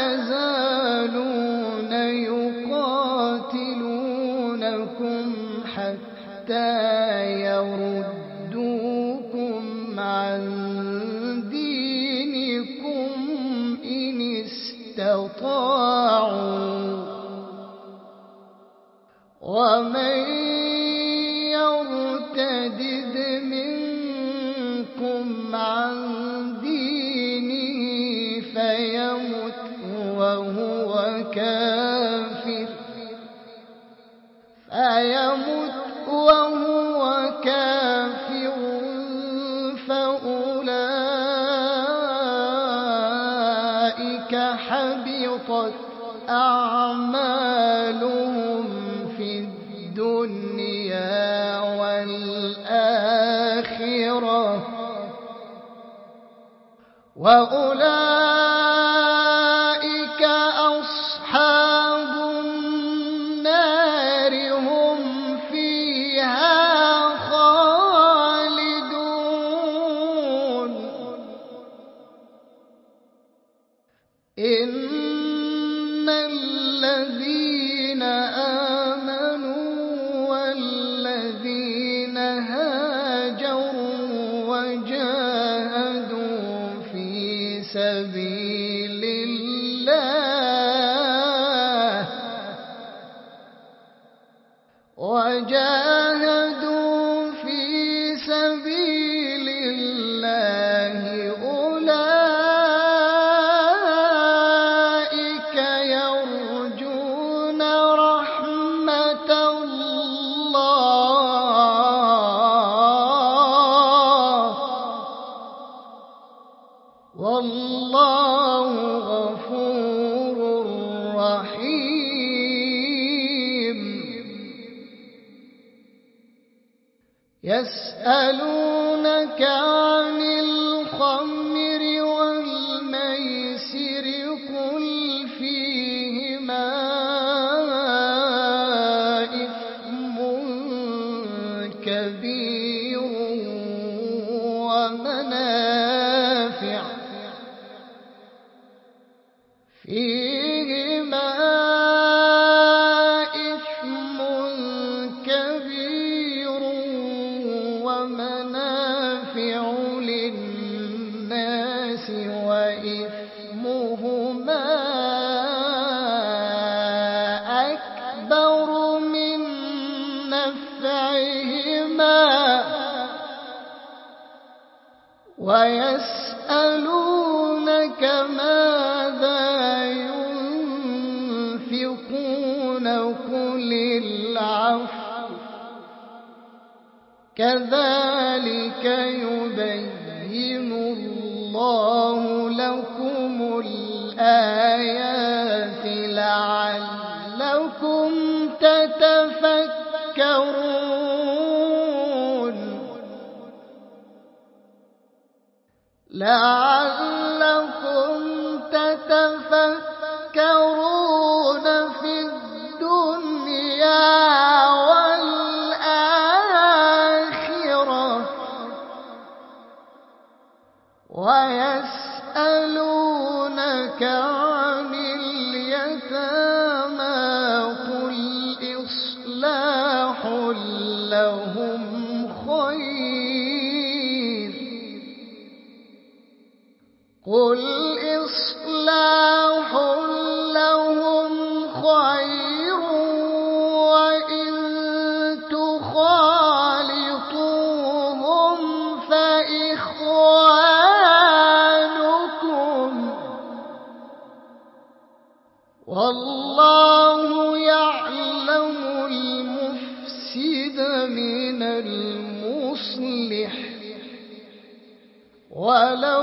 يزالون يقاتلونكم حتى يردوكم عن دينكم إن استطاعوا ومن يرتد منكم عن دينه فيمت وهو كافر فأولئك حبطت أعمالهم في الدنيا والآخرة وأولئك أصحاب النار هم فيها خالدون إن الذين آمنوا والذين هاجروا وجاهدوا في سبيل الله أولئك يرجون رحمة الله والله غفور رحيم يسألونك عن الخمر والميسر قل فيهما إثم كبير ومنافع للناس وإثمهما أكبر من نفعهما ويسألونك ماذا ينفقون قل العفو كذلك يبين الله لكم الآيات لعلكم تتفكرون لعلكم تتفكرون في الدنيا والآخرة. ويسألونك عن اليتامى قل إصلاح لهم خير وإن تخالطوهم فإخوانكم والله يعلم المفسد من المصلح ولو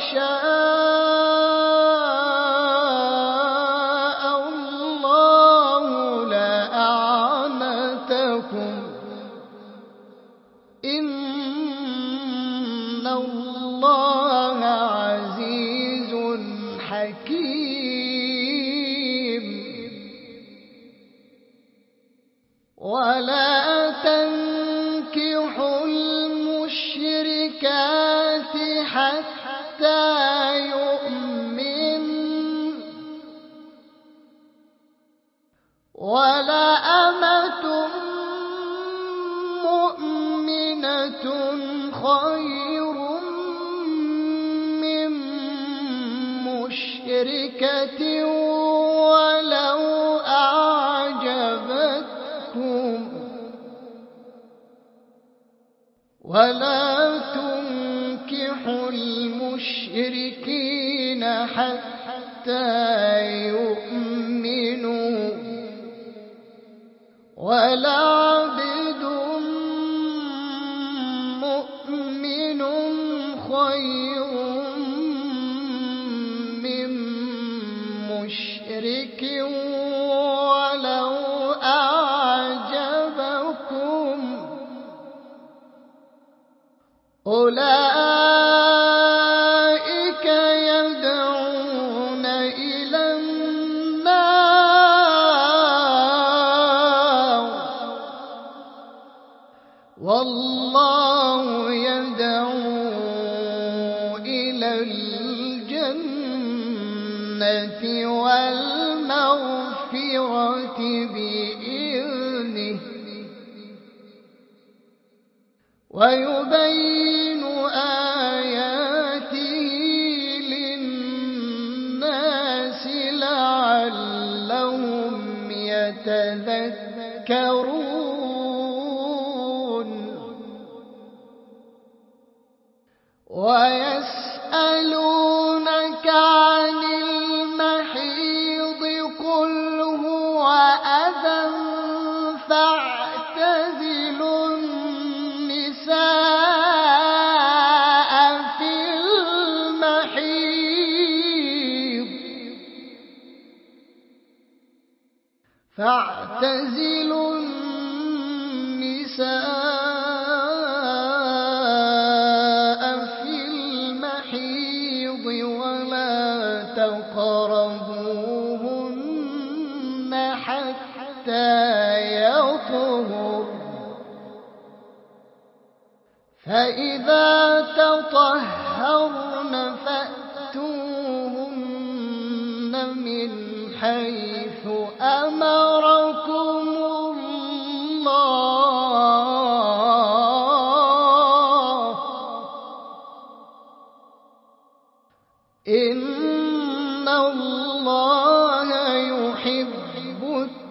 شاء الله لأعنتكم إن الله عزيز حكيم. ولا تنكحوا المشركات حتى يؤمن ولأمة مؤمنة خير من مشركة ولو أعجبتكم. ولا تنكحوا المشركين حتى يؤمنوا ولعبد مؤمن خير من مشرك ولو أعجبكم. أولئك يدعون إلى النار والله يدعو إلى الجنة والمغفرة بإذنه ويبين آياته للناس لعلهم يتذكرون. ويسألونك عن المحيض قل هو أذى فاعتزلوا النساء في المحيض ولا تقربوهن حتى يطهرن فإذا تطهرن فأتوهن من حيث أمركم الله إن الله يحب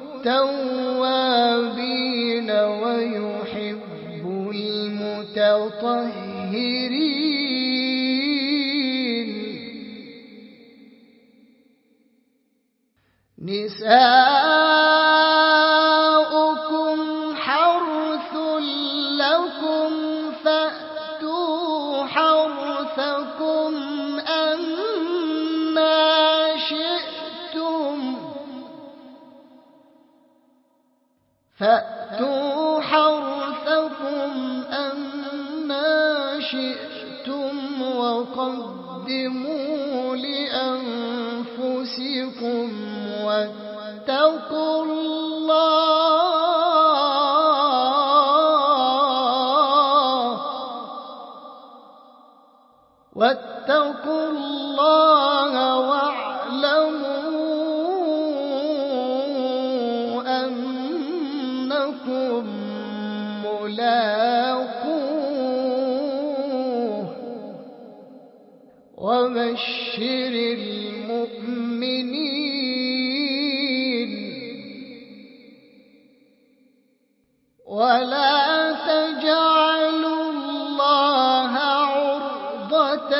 التوابين ويحب المتطهرين. نساؤكم حرث لكم فأتوا حرثكم أنى شئتم شئتم وقدموا لأنفسكم واتقوا الله واعلموا أنكم ملاقوه وبشر المؤمنين ولا تجعلوا الله عرضة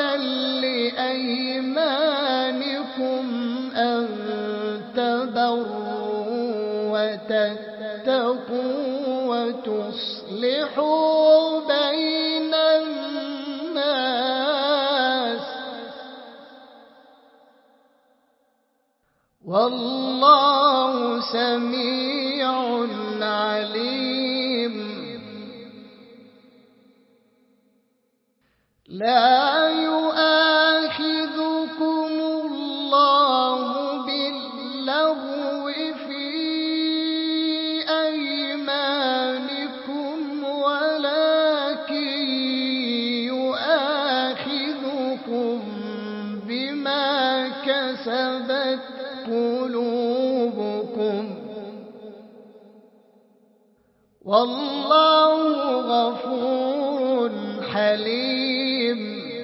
لأيمانكم أن تبروا وتتقوا وتصلحوا بين الناس والله سميع عليم. لا يؤاخذكم الله باللغو في أيمانكم ولكن يؤاخذكم بما كسبت قلوبكم والله غفور حليم.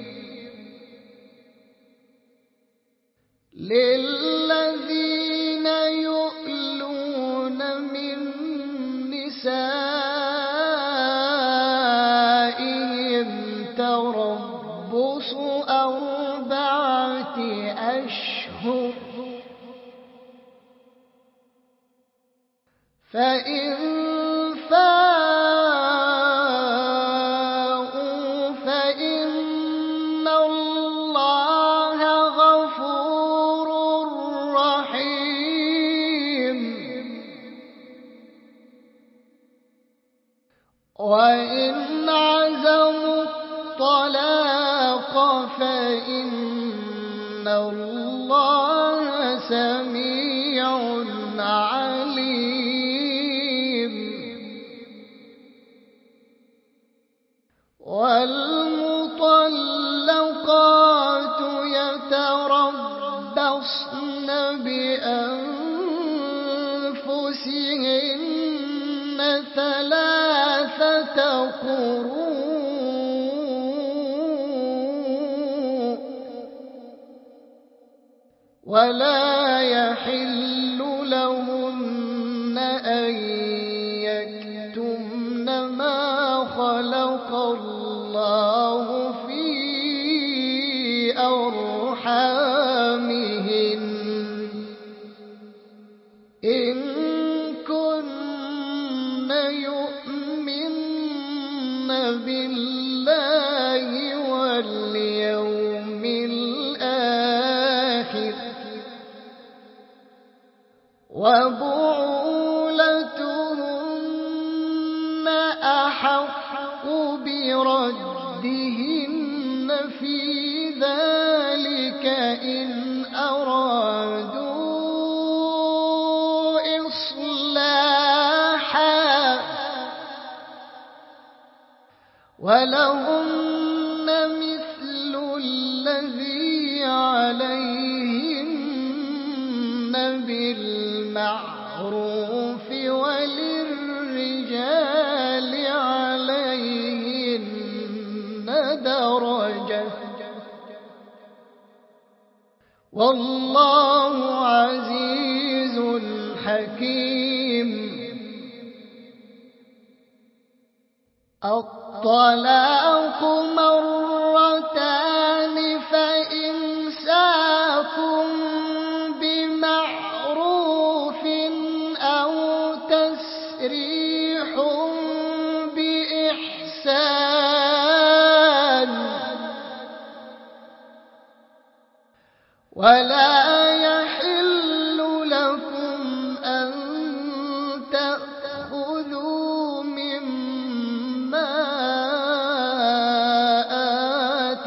للذين يؤلون من نسائهم تربص 4 أشهر فإن فاءوا فإن الله غفور رحيم. وإن عزموا الطلاق فإن الله سميع عليم. والمطلقات يتربصن بأنفسهن 3 قروء ولا يحل لهن أن يكتمن ما خلق الله في أرحامهن إن كن يؤمن بالله واليوم الآخر وبعولتهن أحق بردهن في ذلك إن أرادوا إصلاحا ولهن مثل الذي عليهن بالمعروف وللرجال عليهن درجة والله عزيز حكيم. الطلاق مرتان فإمساك بمعروف أو تسريح بإحسان ولا يحل لكم أن تأخذوا مما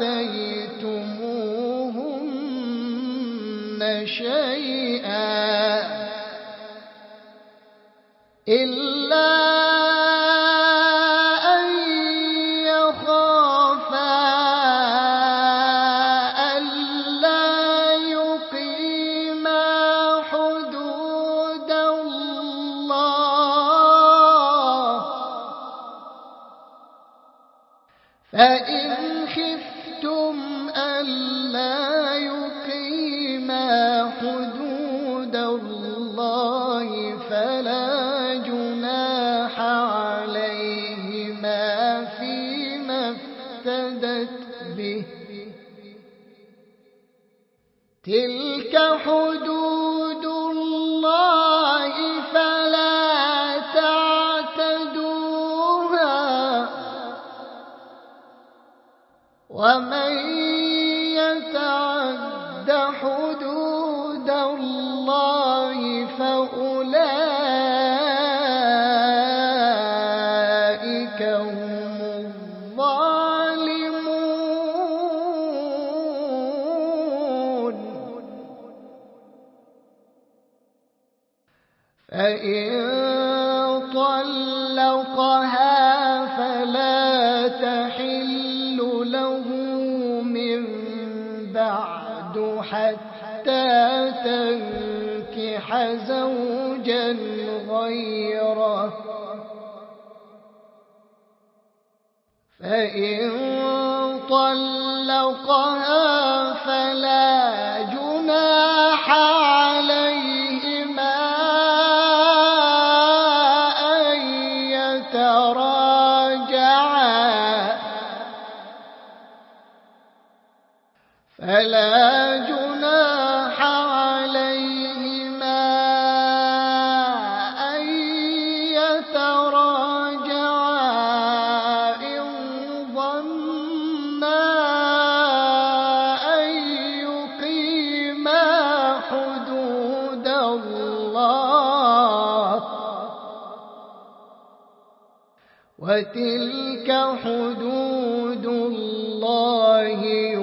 شيئا إلا أن يخافا ألا يقيما حدود الله فإن خفتم ألا يقيما حدود الله فلا جناح عليهما فيما افتدت به تلك حدود الله فلا تعتدوها ومن يتعد حدود الله فأولئك هم الظالمون فإن طلقها فلا تحل له من بعد حتى تنكح زوجا غيره فإن طلقها فلا جناح عليهما أن يتراجعا إن ظنا أن يقيما حدود الله وتلك حدود الله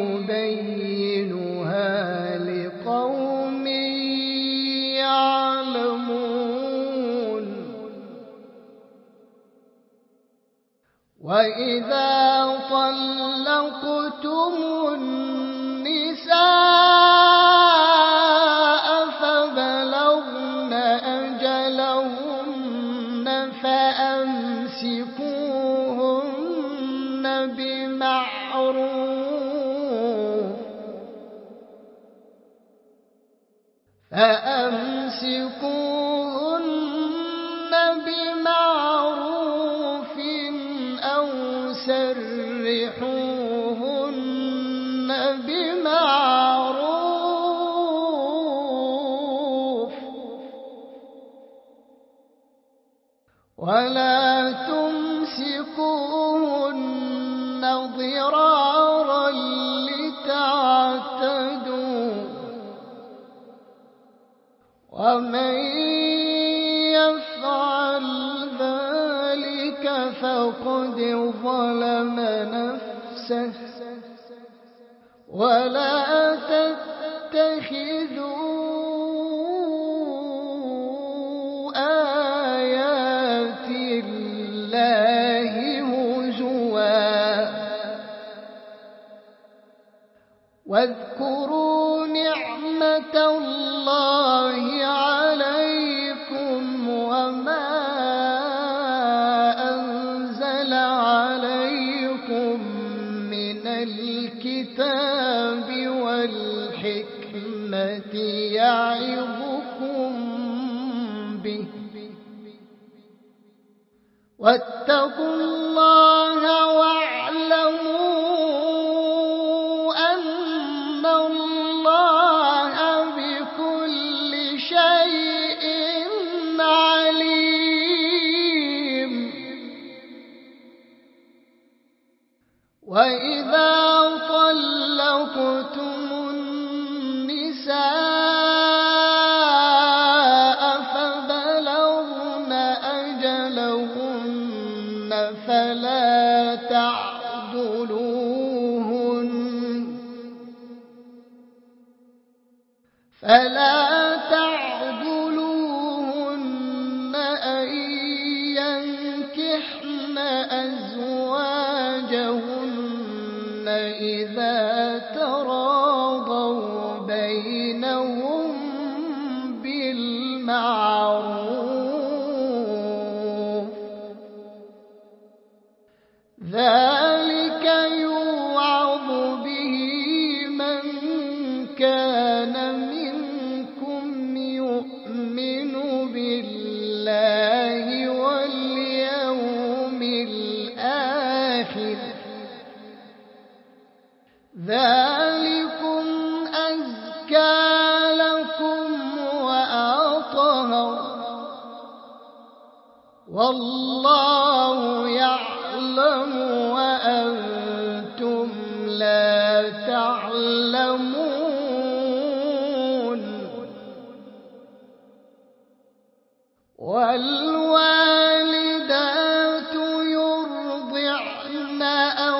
يبينها لقوم يعلمون وإذا طلقتم النساء فبلغن أجلهن فأمسكوهن بمعروف أو سرحوهن بمعروف ولا تمسكوهن ضرارا لتعتدوا ومن يفعل ذلك فقد ظلم نفسه ولا تتخذوا آيات الله هزوا واذكروا نعمة الله عليكم وما أنزل عليكم من الكتاب والحكمة يعظكم به واتقوا الله واعلموا أن الله بكل شيء عليم وإذا طلقتم النساء فبلغن أجلهن فلا فلا تعضلوهن أن ينكحن أزواجهن إذا تراضوا بينهم بالمعروف، ذلك يوعظ به من كان منكم يؤمن بالله واليوم الآخر، ذلكم أزكى لكم وأطهر، والله يعلم وأنتم لا تعلمون. والوالدات يرضعن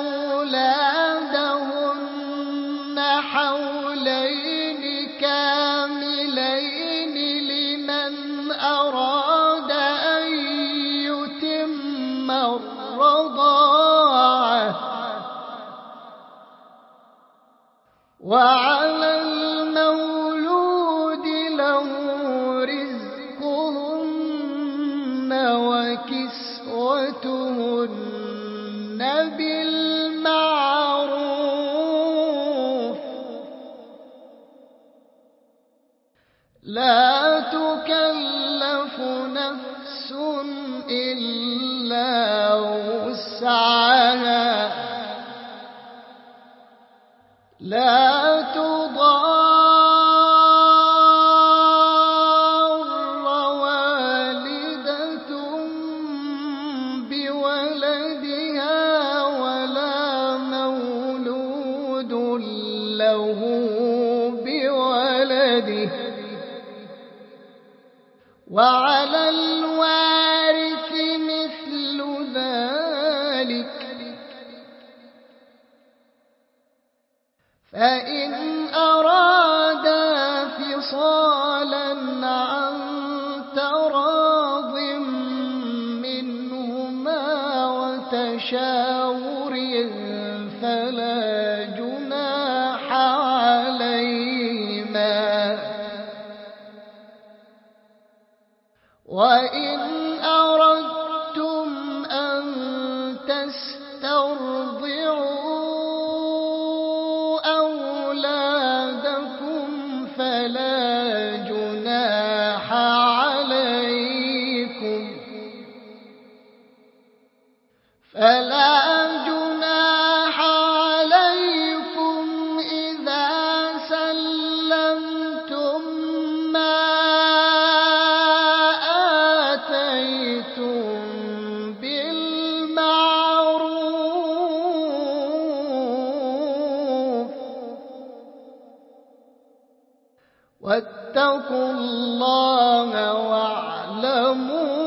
أولادهن حولين كاملين لمن أراد أن يتم الرضاعة، وعلى المولود له رزقهن وكسوتهن بالمعروف، لا تكلف نفس إلا وسعها، لا تضار والدة بولدها ولا مولود له بولده، وعلى الوارث مثل ذلك، فإن أرادا فصالا عن تراض منهما وتشاور فلا جناح عليهما، وإن أردتم أن تسترضعوا أولادكم فلا جناح عليكم إذا سلمتم ما آتيتم بالمعروف، واتقوا الله واعلموا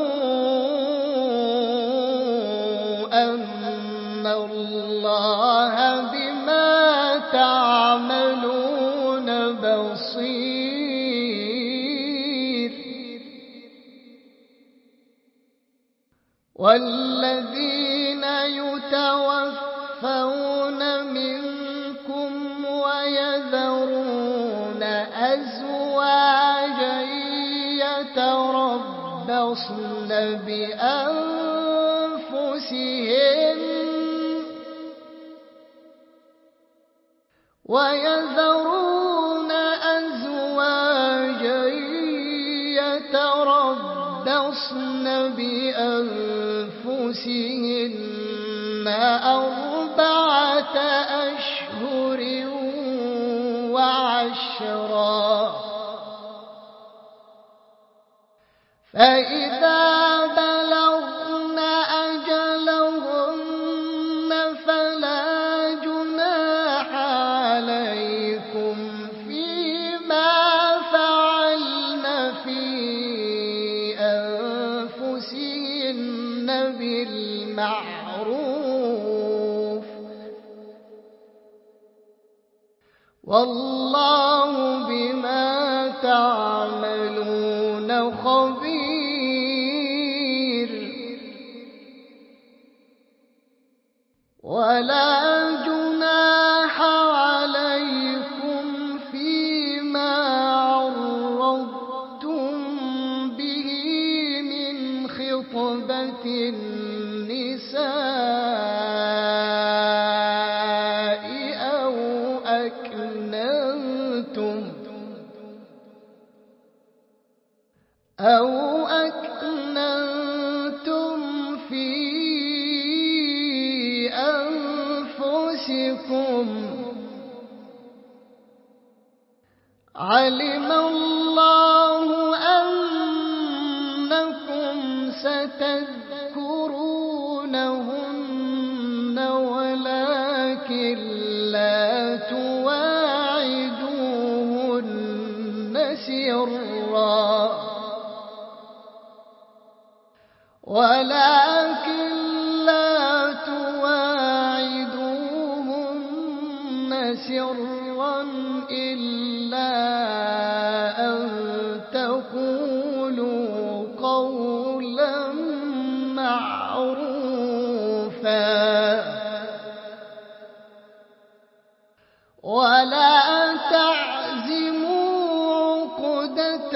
أن الله بما تعملون بصير. والذين يتوفون منكم ويذرون أزواجا يتربصن بأنفسهن 4 أشهر وعشرا، فإذا بلغن أجلهن فلا جناح عليكم فيما فعلن في أنفسهن بالمعروف، والله بما تعملون خبير. ولا جناح عليكم فيما عرضتم به من خطبة النساء أو أكننتم في أنفسكم. علم الله أنكم ستذكرونهن ولكن لا تواعدوهن سرا إلا أن تقولوا قولا معروفا. ولا تعزموا عقدة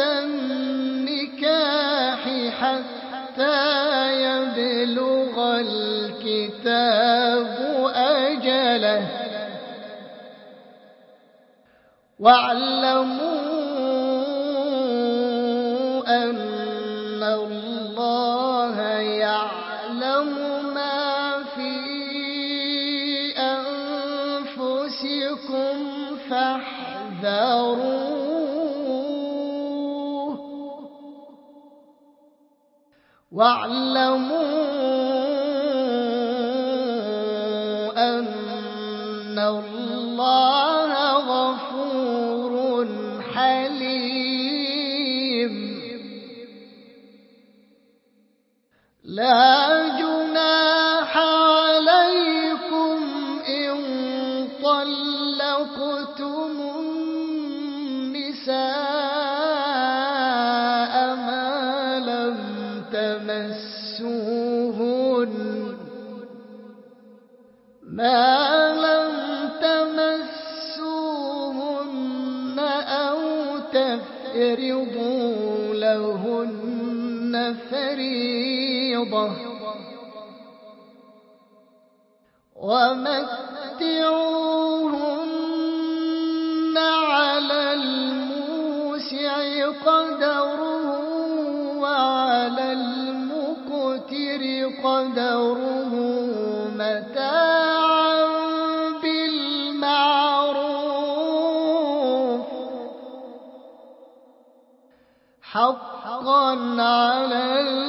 النكاح حتى يبلغ الكتاب أجله. واعلموا أن الله يعلم ما في أنفسكم فاحذروه. واعلموا أن الله غفور حليم. لا جناح عليكم إن طلقتم النساء ما لم تمسوهن أو تفرضوا لهن فريضة. ومتعوهن على الموسع قدره وعلى المقتر قدره متاعا بالمعروف حقا على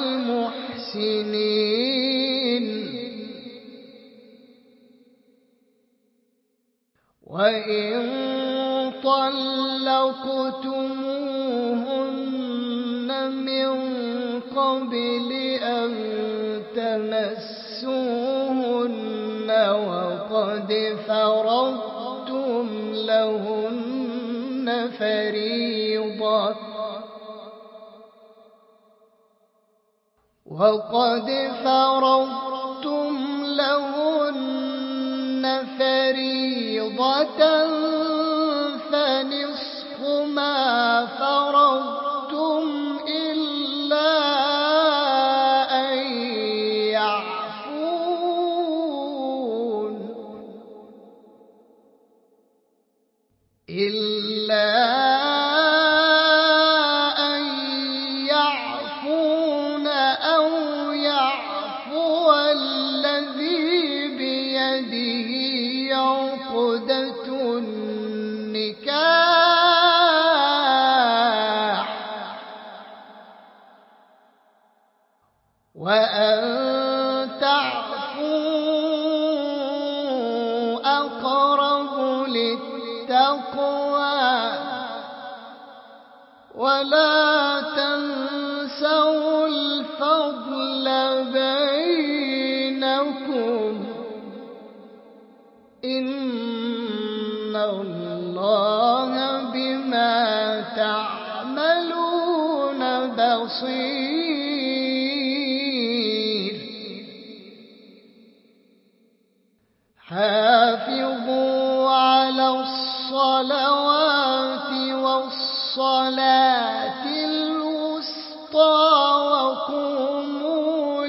المحسنين. وإن طلقتموهن من قبل أن تمسوهن وقد فرضتم لهن فريضة فنصف ما فرضتم إلا أن يعفون أو يعفو الذي بيده عقدة النكاح وأن تعفوا أقرب للتقوى. ولا تنسوا الفضل بينكم إن الله بما تعملون بصير حافظوا على الصلوات والصلاة الوسطى وقوموا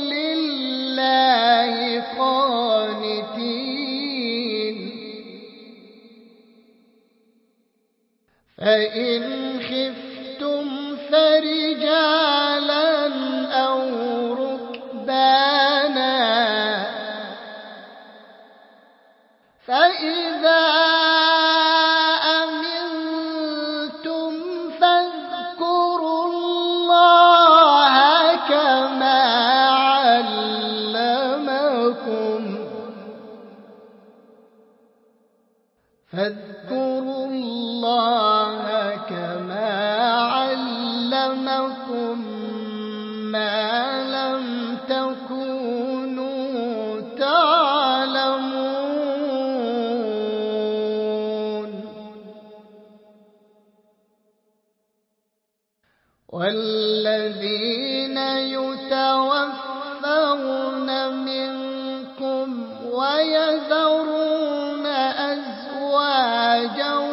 لله قانتين فإن خفتم فرجالا أو ركبانا فإذا أمنتم فاذكروا الله كما علمكم ما لم تكونوا تعلمون والذين يتوفون منكم ويذرون أزواجا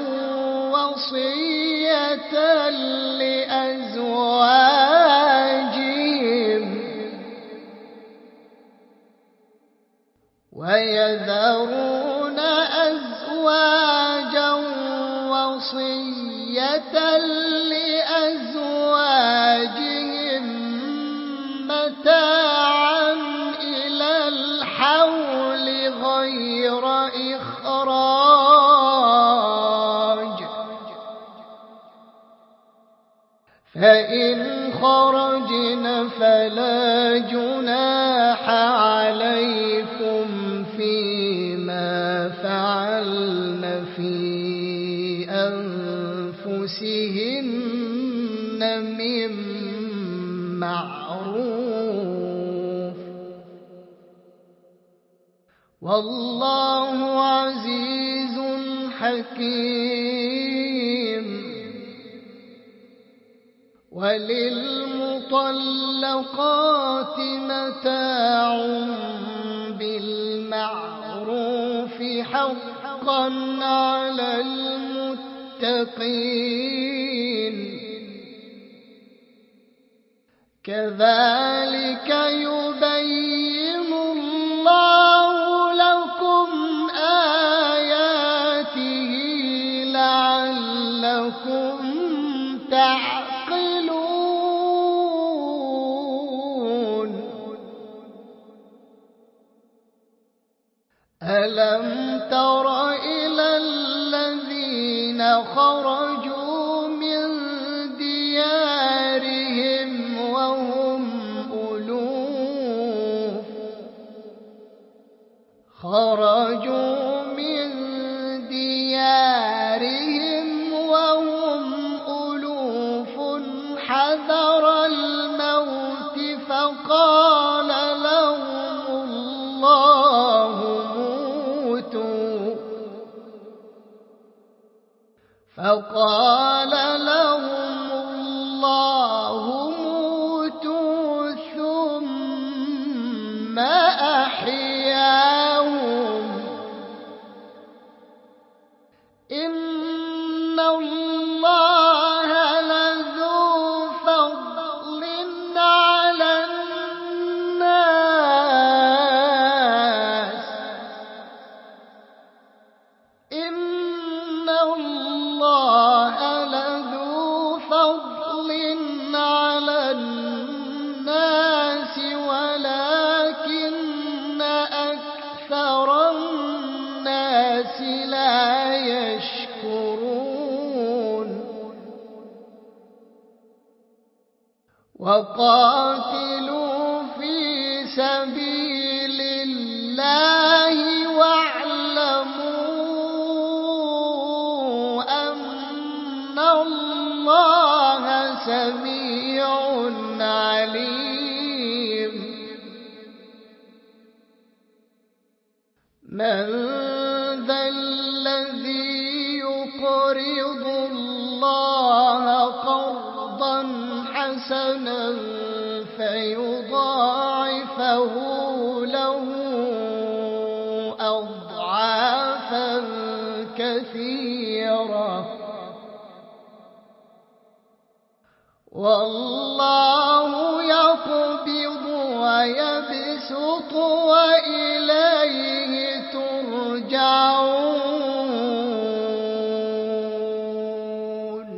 وصية لأزواجهم متاعا إلى الحول غير إخراج فإن خرجن فلا جناح عليكم فيما فعلن في أنفسهن من معروف والله عزيز حكيم وللمطلقات متاع بالمعروف حقا على المتقين كذلك يبين الله لكم آياته لعلكم تعقلون ألم تر إلى الذين خرجوا من ديارهم وهم ألوف حذر الموت فقال لهم الله موتوا ثم أحياهم إن الله لذو فضل على الناس ولكن أكثر الناس لا يشكرون وقاتلوا في سبيل الله واعلموا أن الله سميع عليم من ذا الذي يقرض الله قرضا حسنا حسنا فيضاعفه له أضعافا كثيرة والله يقبض ويبسط وإليه ترجعون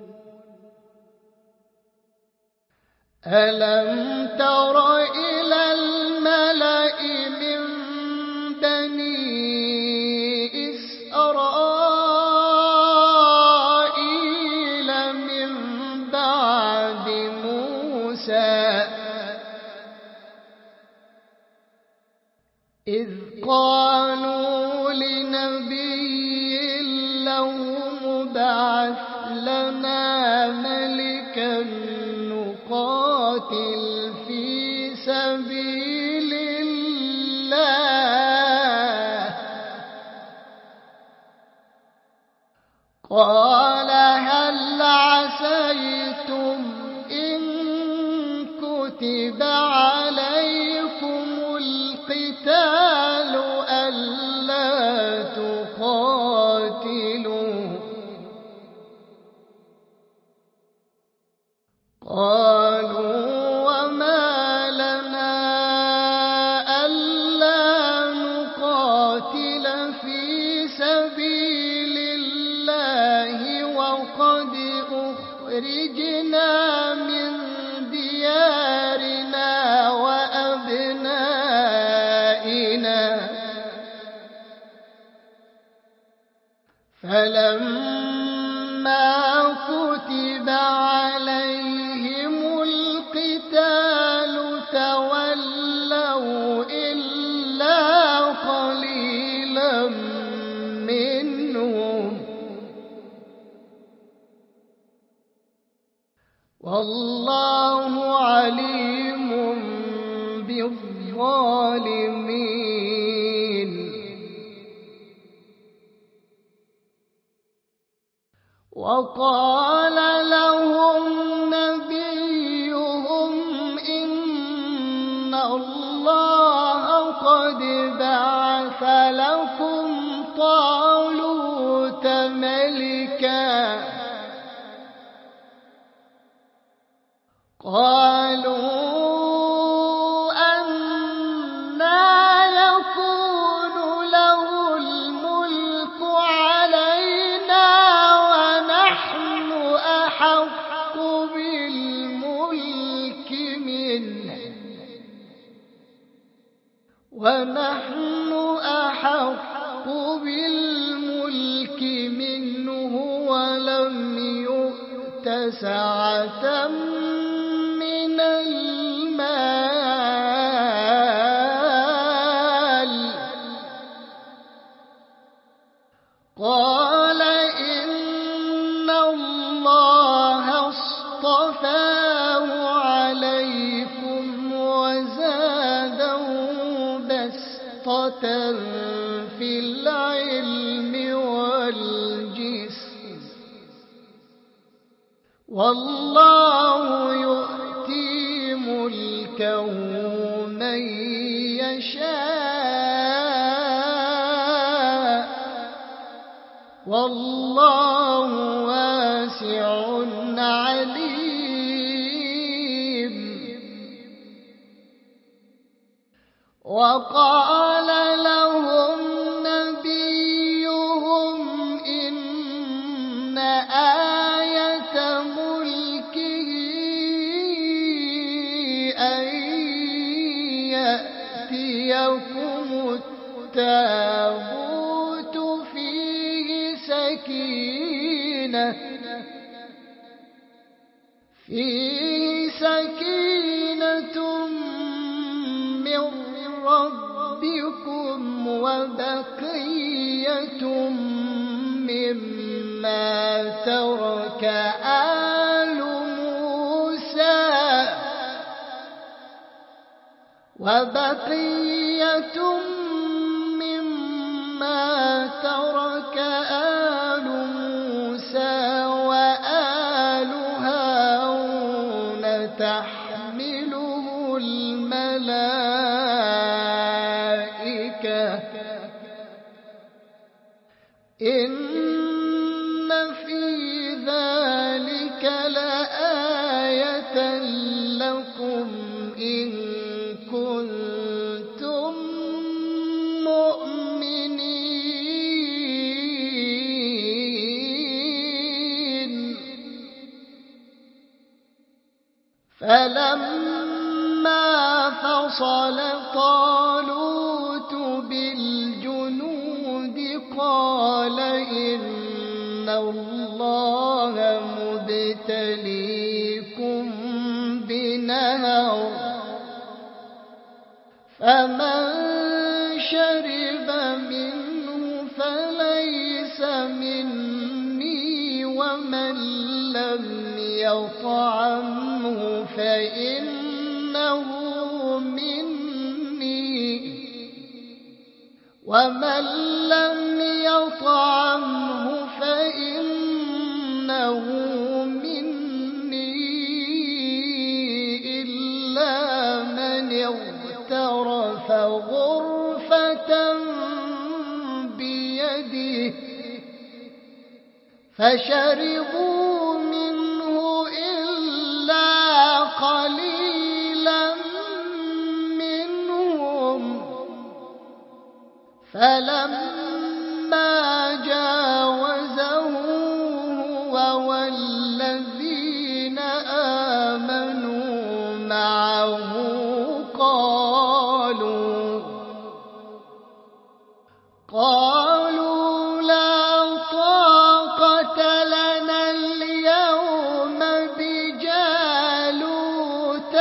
ألم تر إلى الملأ من بني إسرائيل من بعد موسى إذ قالوا لنبي له مبعث لنا ملكا نقاتل في سبيل الله قال هل عسيتم إن كتب عليكم القتال ألا تقاتلوا قالوا وما لنا ألا نقاتل في سبيل الله وقد أخرجنا من ديارنا وأبنائنا فلما كتب عليهم القتال تولوا إلا قليلا منهم والله عليم بالظالمين وقال لهم نبيهم إن الله قد بعث لكم طالوت ملكا قالوا أنى يكون له الملك علينا ونحن أحق بالملك منه ولم يؤت سعة من المال قال إن الله اصطفاه عليكم وزاده بسطة في العلم والجسم والله يؤتي ملكه من يشاء والله واسع عليم وقال لهم نبيهم إن آية ملكه أن يأتيكم التابوت فيه سكينة من ربكم وبقية مما ترك آل موسى وآل هارون إن في ذلك لآية لكم إن كنتم مؤمنين. فلما فصل طالوت بالجنود قال إن الله مبتليكم بنهر فمن شرب منه فليس مني ومن لم يطعمه فإنه مني ومن لم يطعمه فإنه مني إلا من اغترف غرفة بيده فشربوا منه إلا قليلا منهم فلما جاوزه هو والذين آمنوا معه قالوا لا طاقة لنا اليوم بجالوت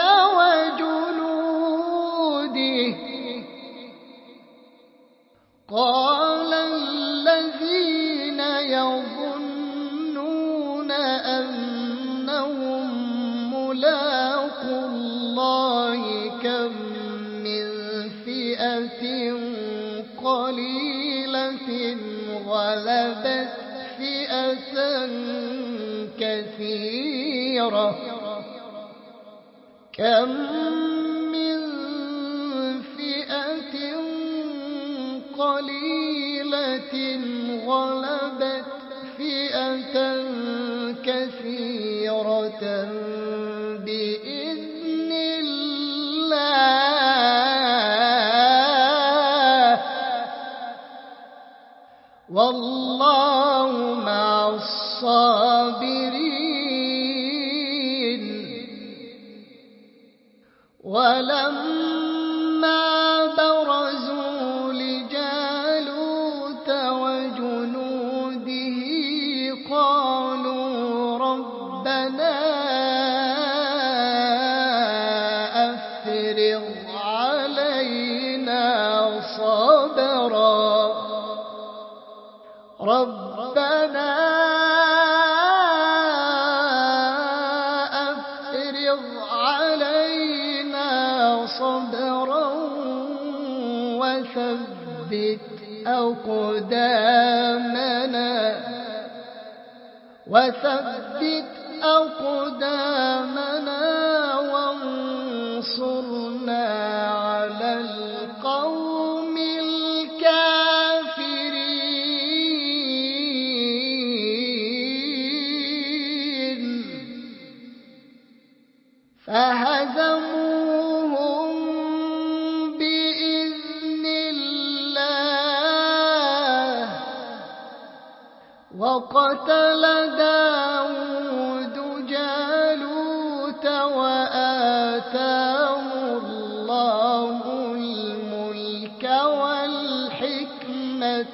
وجنوده قال الذين يظنون أنهم ملاقو الله كم من فئة قليلة غلبت فئة كثيرة كم من فئة قليلة غلبت فئة كثيرة بإذن الله والله مع الصابرين. ولما برزوا لجالوت وجنوده قالوا ربنا أفرغ علينا صبرا ربنا أفرغ علينا صبرا وثبت أقدامنا وانصرنا على القوم الكافرين. فهزموهم بإذن الله وقتل داود جالوت وآتاه الله الملك والحكمة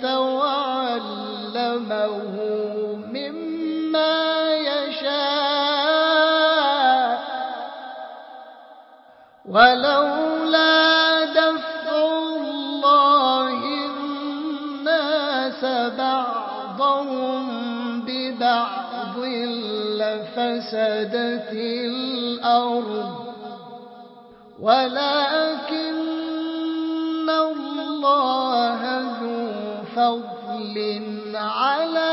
وعلمه مما يشاء ولولا دفع الله الناس بعضهم ببعض لفسدت الأرض ولكن الله ذو فضل على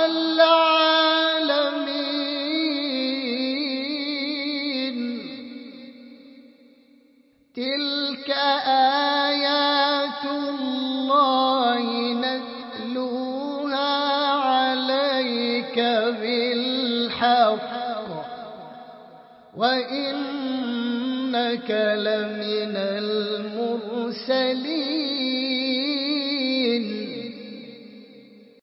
العالمين. تلك آيات الله نتلوها وإنك لمن المرسلين